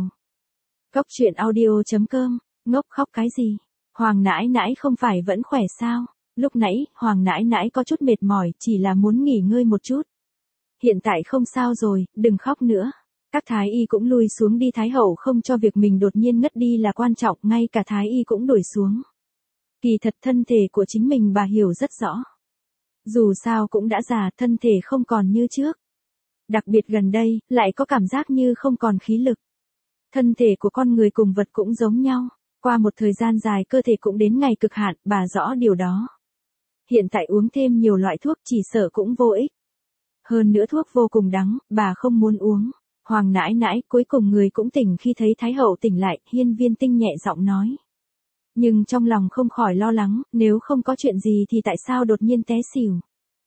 Cốc truyện audio.com, ngốc khóc cái gì? Hoàng nãi nãi không phải vẫn khỏe sao? Lúc nãy, Hoàng nãi nãi có chút mệt mỏi, chỉ là muốn nghỉ ngơi một chút. Hiện tại không sao rồi, đừng khóc nữa. Các Thái y cũng lui xuống đi. Thái hậu không cho việc mình đột nhiên ngất đi là quan trọng, ngay cả Thái y cũng đuổi xuống. Kỳ thật thân thể của chính mình bà hiểu rất rõ. Dù sao cũng đã già, thân thể không còn như trước. Đặc biệt gần đây, lại có cảm giác như không còn khí lực. Thân thể của con người cùng vật cũng giống nhau. Qua một thời gian dài cơ thể cũng đến ngày cực hạn, bà rõ điều đó. hiện tại uống thêm nhiều loại thuốc chỉ sợ cũng vô ích. Hơn nữa thuốc vô cùng đắng, bà không muốn uống. Hoàng nãi nãi, cuối cùng người cũng tỉnh khi thấy Thái hậu tỉnh lại, Hiên Viên Tinh nhẹ giọng nói. Nhưng trong lòng không khỏi lo lắng, nếu không có chuyện gì thì tại sao đột nhiên té xỉu.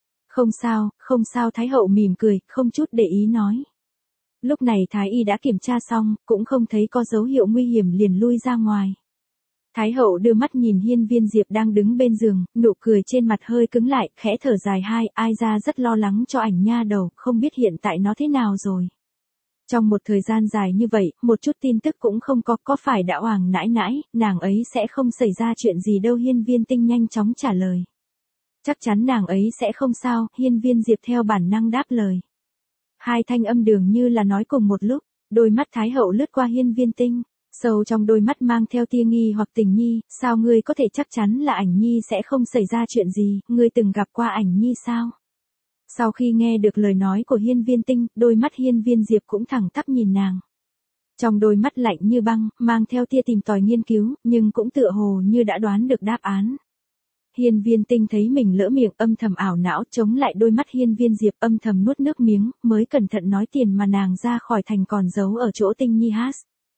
Không sao Thái hậu mỉm cười, không chút để ý nói. Lúc này Thái y đã kiểm tra xong, cũng không thấy có dấu hiệu nguy hiểm liền lui ra ngoài. Thái hậu đưa mắt nhìn Hiên Viên Diệp đang đứng bên giường, nụ cười trên mặt hơi cứng lại, khẽ thở dài ai ra rất lo lắng cho ảnh nha đầu, không biết hiện tại nó thế nào rồi. Trong một thời gian dài như vậy, một chút tin tức cũng không có phải đã Hoàng nãi nãi, nàng ấy sẽ không xảy ra chuyện gì đâu. Hiên Viên Tinh nhanh chóng trả lời. Chắc chắn nàng ấy sẽ không sao, Hiên Viên Diệp theo bản năng đáp lời. Hai thanh âm dường như là nói cùng một lúc, đôi mắt Thái hậu lướt qua Hiên Viên Tinh, sâu trong đôi mắt mang theo tia nghi hoặc tình nhi, sao ngươi có thể chắc chắn là ảnh nhi sẽ không xảy ra chuyện gì, ngươi từng gặp qua ảnh nhi sao? Sau khi nghe được lời nói của Hiên Viên Tinh, đôi mắt Hiên Viên Diệp cũng thẳng tắp nhìn nàng. Trong đôi mắt lạnh như băng, mang theo tia tìm tòi nghiên cứu, nhưng cũng tựa hồ như đã đoán được đáp án. Hiên Viên Tinh thấy mình lỡ miệng, âm thầm ảo não, chống lại đôi mắt Hiên Viên Diệp, âm thầm nuốt nước miếng, mới cẩn thận nói tiền mà nàng ra khỏi thành còn giấu ở chỗ Tinh Nhi hát.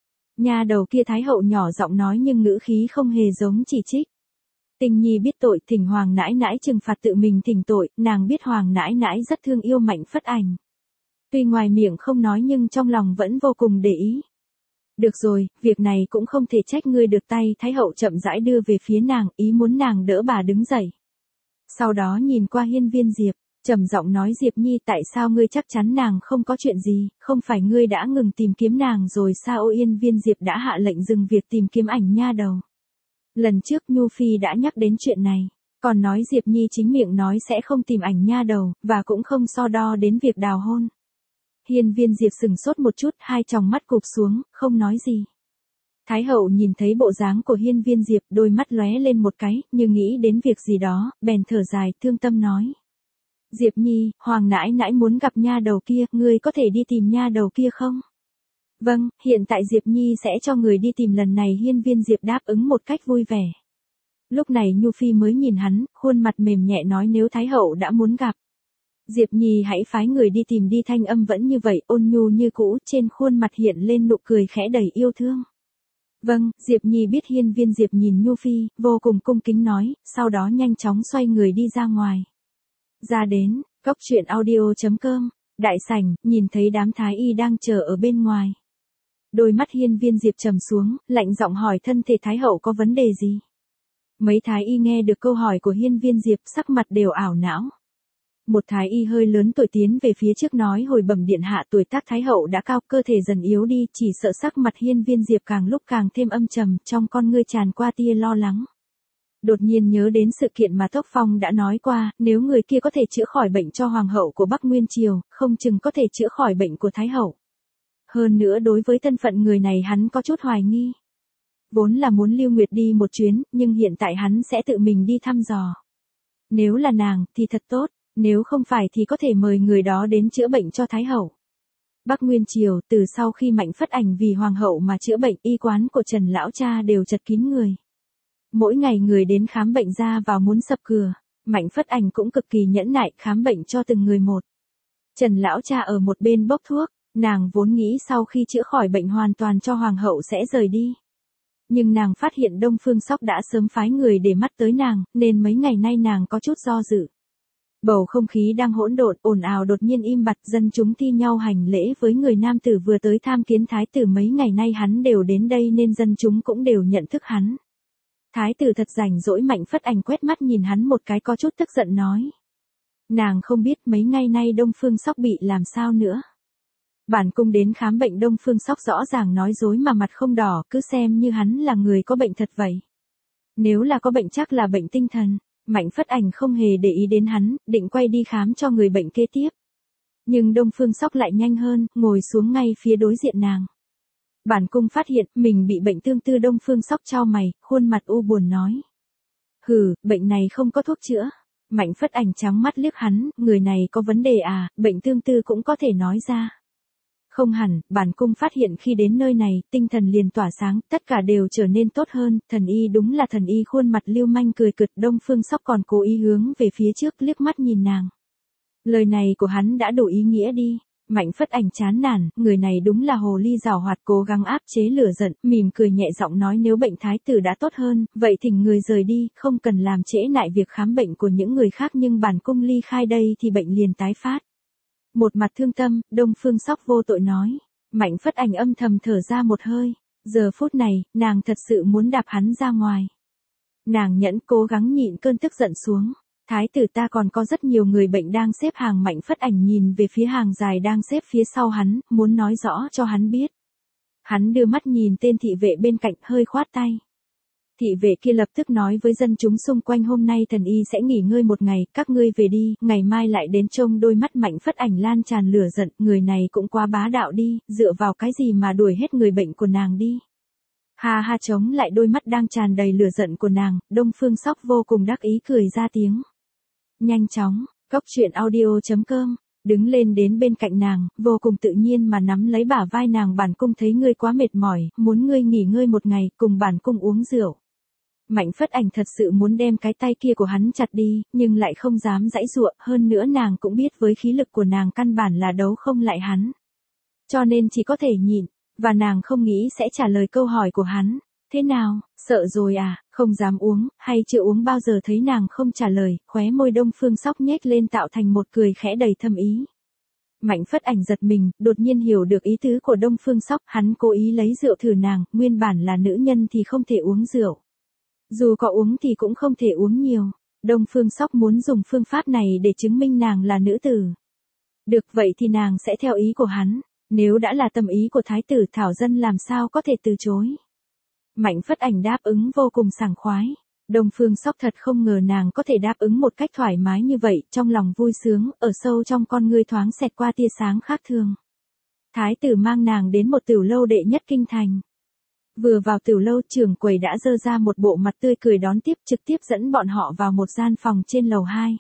Nha đầu kia Thái hậu nhỏ giọng nói nhưng ngữ khí không hề giống chỉ trích. Tinh Nhi biết tội, thỉnh Hoàng nãi nãi trừng phạt tự mình thỉnh tội, nàng biết Hoàng nãi nãi rất thương yêu Mạnh Phất Ảnh. Tuy ngoài miệng không nói nhưng trong lòng vẫn vô cùng để ý. Được rồi, việc này cũng không thể trách ngươi được. Tay Thái hậu chậm rãi đưa về phía nàng, ý muốn nàng đỡ bà đứng dậy. Sau đó nhìn qua Hiên Viên Diệp, trầm giọng nói Diệp Nhi tại sao ngươi chắc chắn nàng không có chuyện gì, không phải ngươi đã ngừng tìm kiếm nàng rồi sao? Hiên Viên Diệp đã hạ lệnh dừng việc tìm kiếm ảnh nha đầu. Lần trước Nhu Phi đã nhắc đến chuyện này, còn nói Diệp Nhi chính miệng nói sẽ không tìm ảnh nha đầu, và cũng không so đo đến việc đào hôn. Hiên Viên Diệp sừng sốt một chút, hai tròng mắt cụp xuống, không nói gì. Thái hậu nhìn thấy bộ dáng của Hiên Viên Diệp, đôi mắt lóe lên một cái, như nghĩ đến việc gì đó, bèn thở dài, thương tâm nói. Diệp Nhi, Hoàng nãi nãi muốn gặp nha đầu kia, ngươi có thể đi tìm nha đầu kia không? Vâng, hiện tại Diệp Nhi sẽ cho người đi tìm. Lần này Hiên Viên Diệp đáp ứng một cách vui vẻ. Lúc này Nhu Phi mới nhìn hắn, khuôn mặt mềm nhẹ nói nếu Thái hậu đã muốn gặp. Diệp Nhi hãy phái người đi tìm đi. Thanh âm vẫn như vậy, ôn nhu như cũ, trên khuôn mặt hiện lên nụ cười khẽ đầy yêu thương. Vâng, Diệp Nhi biết. Hiên Viên Diệp nhìn Nhu Phi, vô cùng cung kính nói, sau đó nhanh chóng xoay người đi ra ngoài. Ra đến, góc truyện audio.com, đại sảnh, nhìn thấy đám thái y đang chờ ở bên ngoài. Đôi mắt Hiên Viên Diệp trầm xuống, lạnh giọng hỏi thân thể Thái hậu có vấn đề gì? Mấy thái y nghe được câu hỏi của Hiên Viên Diệp, sắc mặt đều ảo não. Một thái y hơi lớn tuổi tiến về phía trước nói hồi bẩm điện hạ, tuổi tác Thái hậu đã cao, cơ thể dần yếu đi, chỉ sợ. Sắc mặt Hiên Viên Diệp càng lúc càng thêm âm trầm, trong con ngươi tràn qua tia lo lắng. Đột nhiên nhớ đến sự kiện mà Tốc Phong đã nói qua, nếu người kia có thể chữa khỏi bệnh cho hoàng hậu của Bắc Nguyên Triều, không chừng có thể chữa khỏi bệnh của Thái hậu. Hơn nữa đối với thân phận người này hắn có chút hoài nghi. Vốn là muốn Lưu Nguyệt đi một chuyến, nhưng hiện tại hắn sẽ tự mình đi thăm dò. Nếu là nàng, thì thật tốt, nếu không phải thì có thể mời người đó đến chữa bệnh cho Thái hậu. Bắc Nguyên Triều, từ sau khi Mạnh Phất Ảnh vì hoàng hậu mà chữa bệnh, y quán của Trần lão cha đều chật kín người. Mỗi ngày người đến khám bệnh ra vào muốn sập cửa, Mạnh Phất Ảnh cũng cực kỳ nhẫn nại khám bệnh cho từng người một. Trần lão cha ở một bên bốc thuốc, nàng vốn nghĩ sau khi chữa khỏi bệnh hoàn toàn cho hoàng hậu sẽ rời đi. Nhưng nàng phát hiện Đông Phương Sóc đã sớm phái người để mắt tới nàng, nên mấy ngày nay nàng có chút do dự. Bầu không khí đang hỗn độn, ồn ào đột nhiên im bặt, dân chúng thi nhau hành lễ với người nam tử vừa tới tham kiến thái tử. Mấy ngày nay hắn đều đến đây nên dân chúng cũng đều nhận thức hắn. Thái tử thật rảnh rỗi. Mạnh Phất Ảnh quét mắt nhìn hắn một cái có chút tức giận nói. Nàng không biết mấy ngày nay Đông Phương Sóc bị làm sao nữa. Bản cung đến khám bệnh, Đông Phương Sóc rõ ràng nói dối mà mặt không đỏ, cứ xem như hắn là người có bệnh thật vậy. Nếu là có bệnh chắc là bệnh tinh thần. Mạnh Phất Ảnh không hề để ý đến hắn, định quay đi khám cho người bệnh kế tiếp. Nhưng Đông Phương Sóc lại nhanh hơn, ngồi xuống ngay phía đối diện nàng. Bản cung phát hiện mình bị bệnh tương tư. Đông Phương Sóc chau mày, khuôn mặt u buồn nói. Hừ, bệnh này không có thuốc chữa. Mạnh Phất Ảnh trắng mắt liếc hắn, người này có vấn đề à, bệnh tương tư cũng có thể nói ra. Không hẳn, bản cung phát hiện khi đến nơi này, tinh thần liền tỏa sáng, tất cả đều trở nên tốt hơn, thần y đúng là thần y. Khuôn mặt lưu manh cười cợt, Đông Phương Sóc còn cố ý hướng về phía trước liếc mắt nhìn nàng. Lời này của hắn đã đủ ý nghĩa đi. Mạnh Phất Ảnh chán nản, người này đúng là hồ ly giảo hoạt, cố gắng áp chế lửa giận, mỉm cười nhẹ giọng nói nếu bệnh thái tử đã tốt hơn, vậy thỉnh người rời đi, không cần làm trễ nại việc khám bệnh của những người khác nhưng bản cung ly khai đây thì bệnh liền tái phát. Một mặt thương tâm, Đông Phương Sóc vô tội nói. Mạnh Phất Ảnh âm thầm thở ra một hơi. Giờ phút này, nàng thật sự muốn đạp hắn ra ngoài. Nàng nhẫn cố gắng nhịn cơn tức giận xuống. Thái tử ta còn có rất nhiều người bệnh đang xếp hàng. Mạnh Phất Ảnh nhìn về phía hàng dài đang xếp phía sau hắn, muốn nói rõ cho hắn biết. Hắn đưa mắt nhìn tên thị vệ bên cạnh hơi khoát tay. Thị vệ kia lập tức nói với dân chúng xung quanh hôm nay thần y sẽ nghỉ ngơi một ngày, các ngươi về đi, ngày mai lại đến. Trông đôi mắt Mạnh Phất Ảnh lan tràn lửa giận, người này cũng quá bá đạo đi, dựa vào cái gì mà đuổi hết người bệnh của nàng đi. Ha ha, chống lại đôi mắt đang tràn đầy lửa giận của nàng, Đông Phương Sóc vô cùng đắc ý cười ra tiếng. Nhanh chóng, coctruyện.audio.com, đứng lên đến bên cạnh nàng, vô cùng tự nhiên mà nắm lấy bả vai nàng. Bản cung thấy ngươi quá mệt mỏi, muốn ngươi nghỉ ngơi một ngày, cùng bản cung uống rượu. Mạnh Phất Ảnh thật sự muốn đem cái tay kia của hắn chặt đi, nhưng lại không dám giãy giụa, hơn nữa nàng cũng biết với khí lực của nàng căn bản là đấu không lại hắn. Cho nên chỉ có thể nhịn, và nàng không nghĩ sẽ trả lời câu hỏi của hắn. Thế nào, sợ rồi à, không dám uống, hay chưa uống bao giờ? Thấy nàng không trả lời, khóe môi Đông Phương Sóc nhếch lên tạo thành một cười khẽ đầy thâm ý. Mạnh Phất Ảnh giật mình, đột nhiên hiểu được ý tứ của Đông Phương Sóc, hắn cố ý lấy rượu thử nàng, nguyên bản là nữ nhân thì không thể uống rượu. Dù có uống thì cũng không thể uống nhiều. Đông Phương Sóc muốn dùng phương pháp này để chứng minh nàng là nữ tử. Được vậy thì nàng sẽ theo ý của hắn. Nếu đã là tâm ý của thái tử Thảo Dân làm sao có thể từ chối. Mạnh Phất Ảnh đáp ứng vô cùng sảng khoái. Đông Phương Sóc thật không ngờ nàng có thể đáp ứng một cách thoải mái như vậy, trong lòng vui sướng, ở sâu trong con ngươi thoáng xẹt qua tia sáng khác thường. Thái tử mang nàng đến một tiểu lâu đệ nhất kinh thành. Vừa vào tiểu lâu, trưởng quầy đã dơ ra một bộ mặt tươi cười đón tiếp, trực tiếp dẫn bọn họ vào một gian phòng trên lầu 2.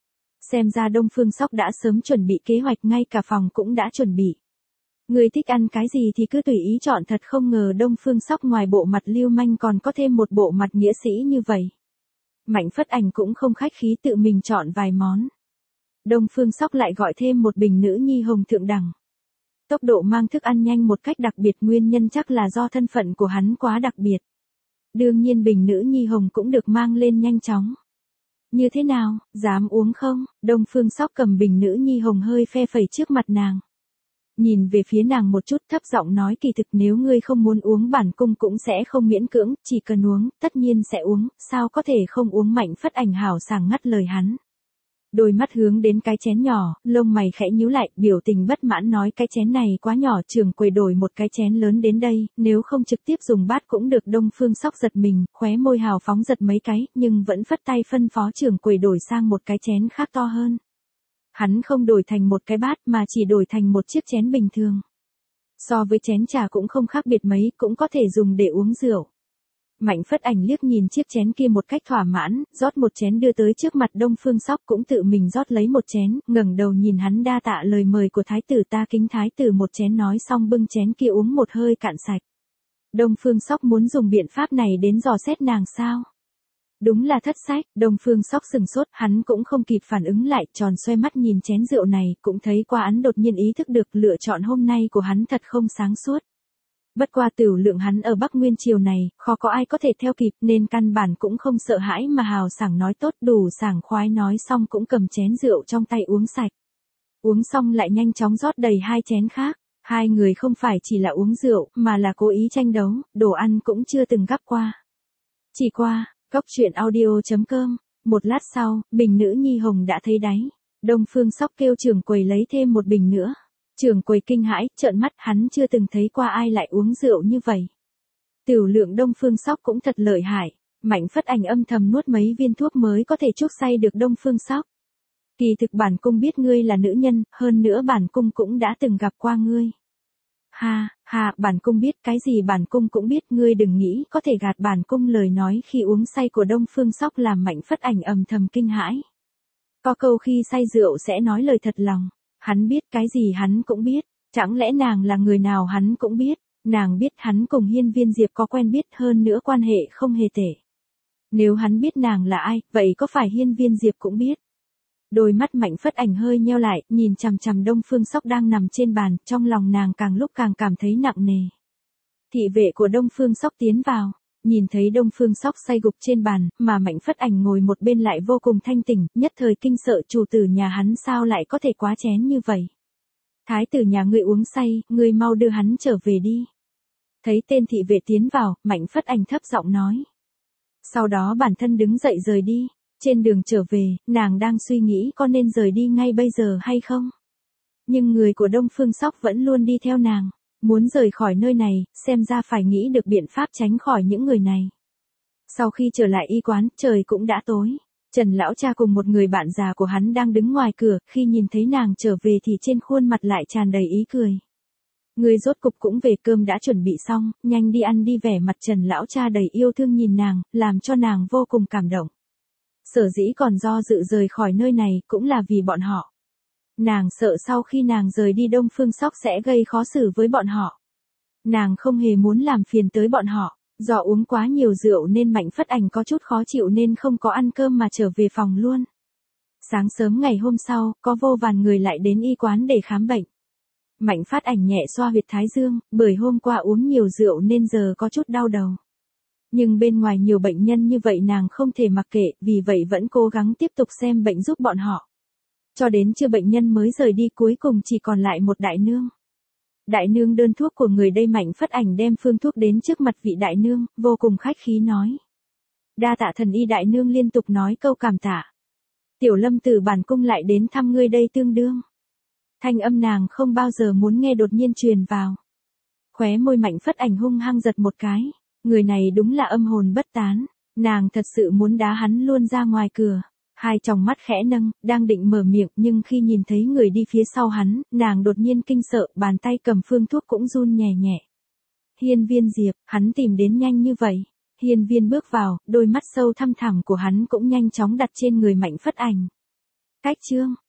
Xem ra Đông Phương Sóc đã sớm chuẩn bị kế hoạch, ngay cả phòng cũng đã chuẩn bị. Người thích ăn cái gì thì cứ tùy ý chọn, thật không ngờ Đông Phương Sóc ngoài bộ mặt lưu manh còn có thêm một bộ mặt nghĩa sĩ như vậy. Mạnh Phất Ảnh cũng không khách khí tự mình chọn vài món. Đông Phương Sóc lại gọi thêm một bình nữ nhi hồng thượng đẳng. Tốc độ mang thức ăn nhanh một cách đặc biệt, nguyên nhân chắc là do thân phận của hắn quá đặc biệt. Đương nhiên bình nữ nhi hồng cũng được mang lên nhanh chóng. Như thế nào, dám uống không? Đông Phương Sóc cầm bình nữ nhi hồng hơi phe phẩy trước mặt nàng. Nhìn về phía nàng một chút, thấp giọng nói kỳ thực nếu ngươi không muốn uống bản cung cũng sẽ không miễn cưỡng, chỉ cần uống, tất nhiên sẽ uống, sao có thể không uống? Mạnh Phất Ảnh hào sảng ngắt lời hắn. Đôi mắt hướng đến cái chén nhỏ, lông mày khẽ nhíu lại, biểu tình bất mãn nói cái chén này quá nhỏ, trưởng quầy đổi một cái chén lớn đến đây, nếu không trực tiếp dùng bát cũng được. Đông Phương Sóc giật mình, khóe môi hào phóng giật mấy cái, nhưng vẫn phất tay phân phó trưởng quầy đổi sang một cái chén khác to hơn. Hắn không đổi thành một cái bát mà chỉ đổi thành một chiếc chén bình thường. So với chén trà cũng không khác biệt mấy, cũng có thể dùng để uống rượu. Mạnh Phất Ảnh liếc nhìn chiếc chén kia một cách thỏa mãn, rót một chén đưa tới trước mặt Đông Phương Sóc, cũng tự mình rót lấy một chén, ngẩng đầu nhìn hắn đa tạ lời mời của thái tử, ta kính thái tử một chén, nói xong bưng chén kia uống một hơi cạn sạch. Đông Phương Sóc muốn dùng biện pháp này đến dò xét nàng sao? Đúng là thất sách. Đông Phương Sóc sừng sốt, hắn cũng không kịp phản ứng lại, tròn xoay mắt nhìn chén rượu này, cũng thấy qua hắn đột nhiên ý thức được lựa chọn hôm nay của hắn thật không sáng suốt. Bất qua tiểu lượng hắn ở Bắc Nguyên triều này, khó có ai có thể theo kịp, nên căn bản cũng không sợ hãi mà hào sảng nói tốt, đủ sảng khoái nói xong cũng cầm chén rượu trong tay uống sạch. Uống xong lại nhanh chóng rót đầy hai chén khác. Hai người không phải chỉ là uống rượu, mà là cố ý tranh đấu, đồ ăn cũng chưa từng gắp qua. Chỉ qua, coctruyện.audio.com, một lát sau, bình nữ nhi hồng đã thấy đáy. Đông Phương Sóc kêu trưởng quầy lấy thêm một bình nữa. Trưởng quầy kinh hãi, trợn mắt, hắn chưa từng thấy qua ai lại uống rượu như vậy. Tiểu lượng Đông Phương Sóc cũng thật lợi hại. Mạnh Phất Ảnh âm thầm nuốt mấy viên thuốc mới có thể chuốc say được Đông Phương Sóc. Kỳ thực bản cung biết ngươi là nữ nhân, hơn nữa bản cung cũng đã từng gặp qua ngươi. Ha, bản cung biết, cái gì bản cung cũng biết, ngươi đừng nghĩ có thể gạt bản cung. Lời nói khi uống say của Đông Phương Sóc làm Mạnh Phất Ảnh âm thầm kinh hãi. Có câu khi say rượu sẽ nói lời thật lòng. Hắn biết cái gì hắn cũng biết, Chẳng lẽ nàng là người nào hắn cũng biết, nàng biết hắn cùng Hiên Viên Diệp có quen biết, hơn nữa quan hệ không hề tệ. Nếu hắn biết nàng là ai, vậy có phải Hiên Viên Diệp cũng biết? Đôi mắt Mạnh Phất Ảnh hơi nheo lại, nhìn chằm chằm Đông Phương Sóc đang nằm trên bàn, trong lòng nàng càng lúc càng cảm thấy nặng nề. Thị vệ của Đông Phương Sóc tiến vào, nhìn thấy Đông Phương Sóc say gục trên bàn, mà Mạnh Phất Ảnh ngồi một bên lại vô cùng thanh tỉnh, nhất thời kinh sợ chủ tử nhà hắn sao lại có thể quá chén như vậy. Thái tử nhà ngươi uống say, ngươi mau đưa hắn trở về đi. Thấy tên thị vệ tiến vào, Mạnh Phất Ảnh thấp giọng nói. Sau đó bản thân đứng dậy rời đi. Trên đường trở về, nàng đang suy nghĩ có nên rời đi ngay bây giờ hay không. Nhưng người của Đông Phương Sóc vẫn luôn đi theo nàng. Muốn rời khỏi nơi này, xem ra phải nghĩ được biện pháp tránh khỏi những người này. Sau khi trở lại y quán, trời cũng đã tối. Trần lão cha cùng một người bạn già của hắn đang đứng ngoài cửa, khi nhìn thấy nàng trở về thì trên khuôn mặt lại tràn đầy ý cười. Người rốt cục cũng về, cơm đã chuẩn bị xong, nhanh đi ăn đi. Vẻ mặt Trần lão cha đầy yêu thương nhìn nàng, làm cho nàng vô cùng cảm động. Sở dĩ còn do dự rời khỏi nơi này cũng là vì bọn họ. Nàng sợ sau khi nàng rời đi Đông Phương Sóc sẽ gây khó xử với bọn họ. Nàng không hề muốn làm phiền tới bọn họ. Do uống quá nhiều rượu nên Mạnh Phất Ảnh có chút khó chịu nên không có ăn cơm mà trở về phòng luôn. Sáng sớm ngày hôm sau, có vô vàn người lại đến y quán để khám bệnh. Mạnh Phất Ảnh nhẹ xoa huyệt thái dương, bởi hôm qua uống nhiều rượu nên giờ có chút đau đầu. Nhưng bên ngoài nhiều bệnh nhân như vậy nàng không thể mặc kệ, vì vậy vẫn cố gắng tiếp tục xem bệnh giúp bọn họ. Cho đến trưa bệnh nhân mới rời đi, cuối cùng chỉ còn lại một đại nương. Đại nương đơn thuốc của người đây. Mạnh Phất Ảnh đem phương thuốc đến trước mặt vị đại nương, vô cùng khách khí nói. Đa tạ thần y. Đại nương liên tục nói câu cảm tạ. Tiểu Lâm từ bản cung lại đến thăm ngươi đây tương đương. Thanh âm nàng không bao giờ muốn nghe đột nhiên truyền vào. Khóe môi Mạnh Phất Ảnh hung hăng giật một cái. Người này đúng là âm hồn bất tán. Nàng thật sự muốn đá hắn luôn ra ngoài cửa. Hai tròng mắt khẽ nâng, đang định mở miệng, nhưng khi nhìn thấy người đi phía sau hắn, nàng đột nhiên kinh sợ, bàn tay cầm phương thuốc cũng run nhẹ nhẹ. Hiên Viên Diệp, hắn tìm đến nhanh như vậy. Hiên Viên bước vào, đôi mắt sâu thăm thẳm của hắn cũng nhanh chóng đặt trên người Mạnh Phất Ảnh. Cách chương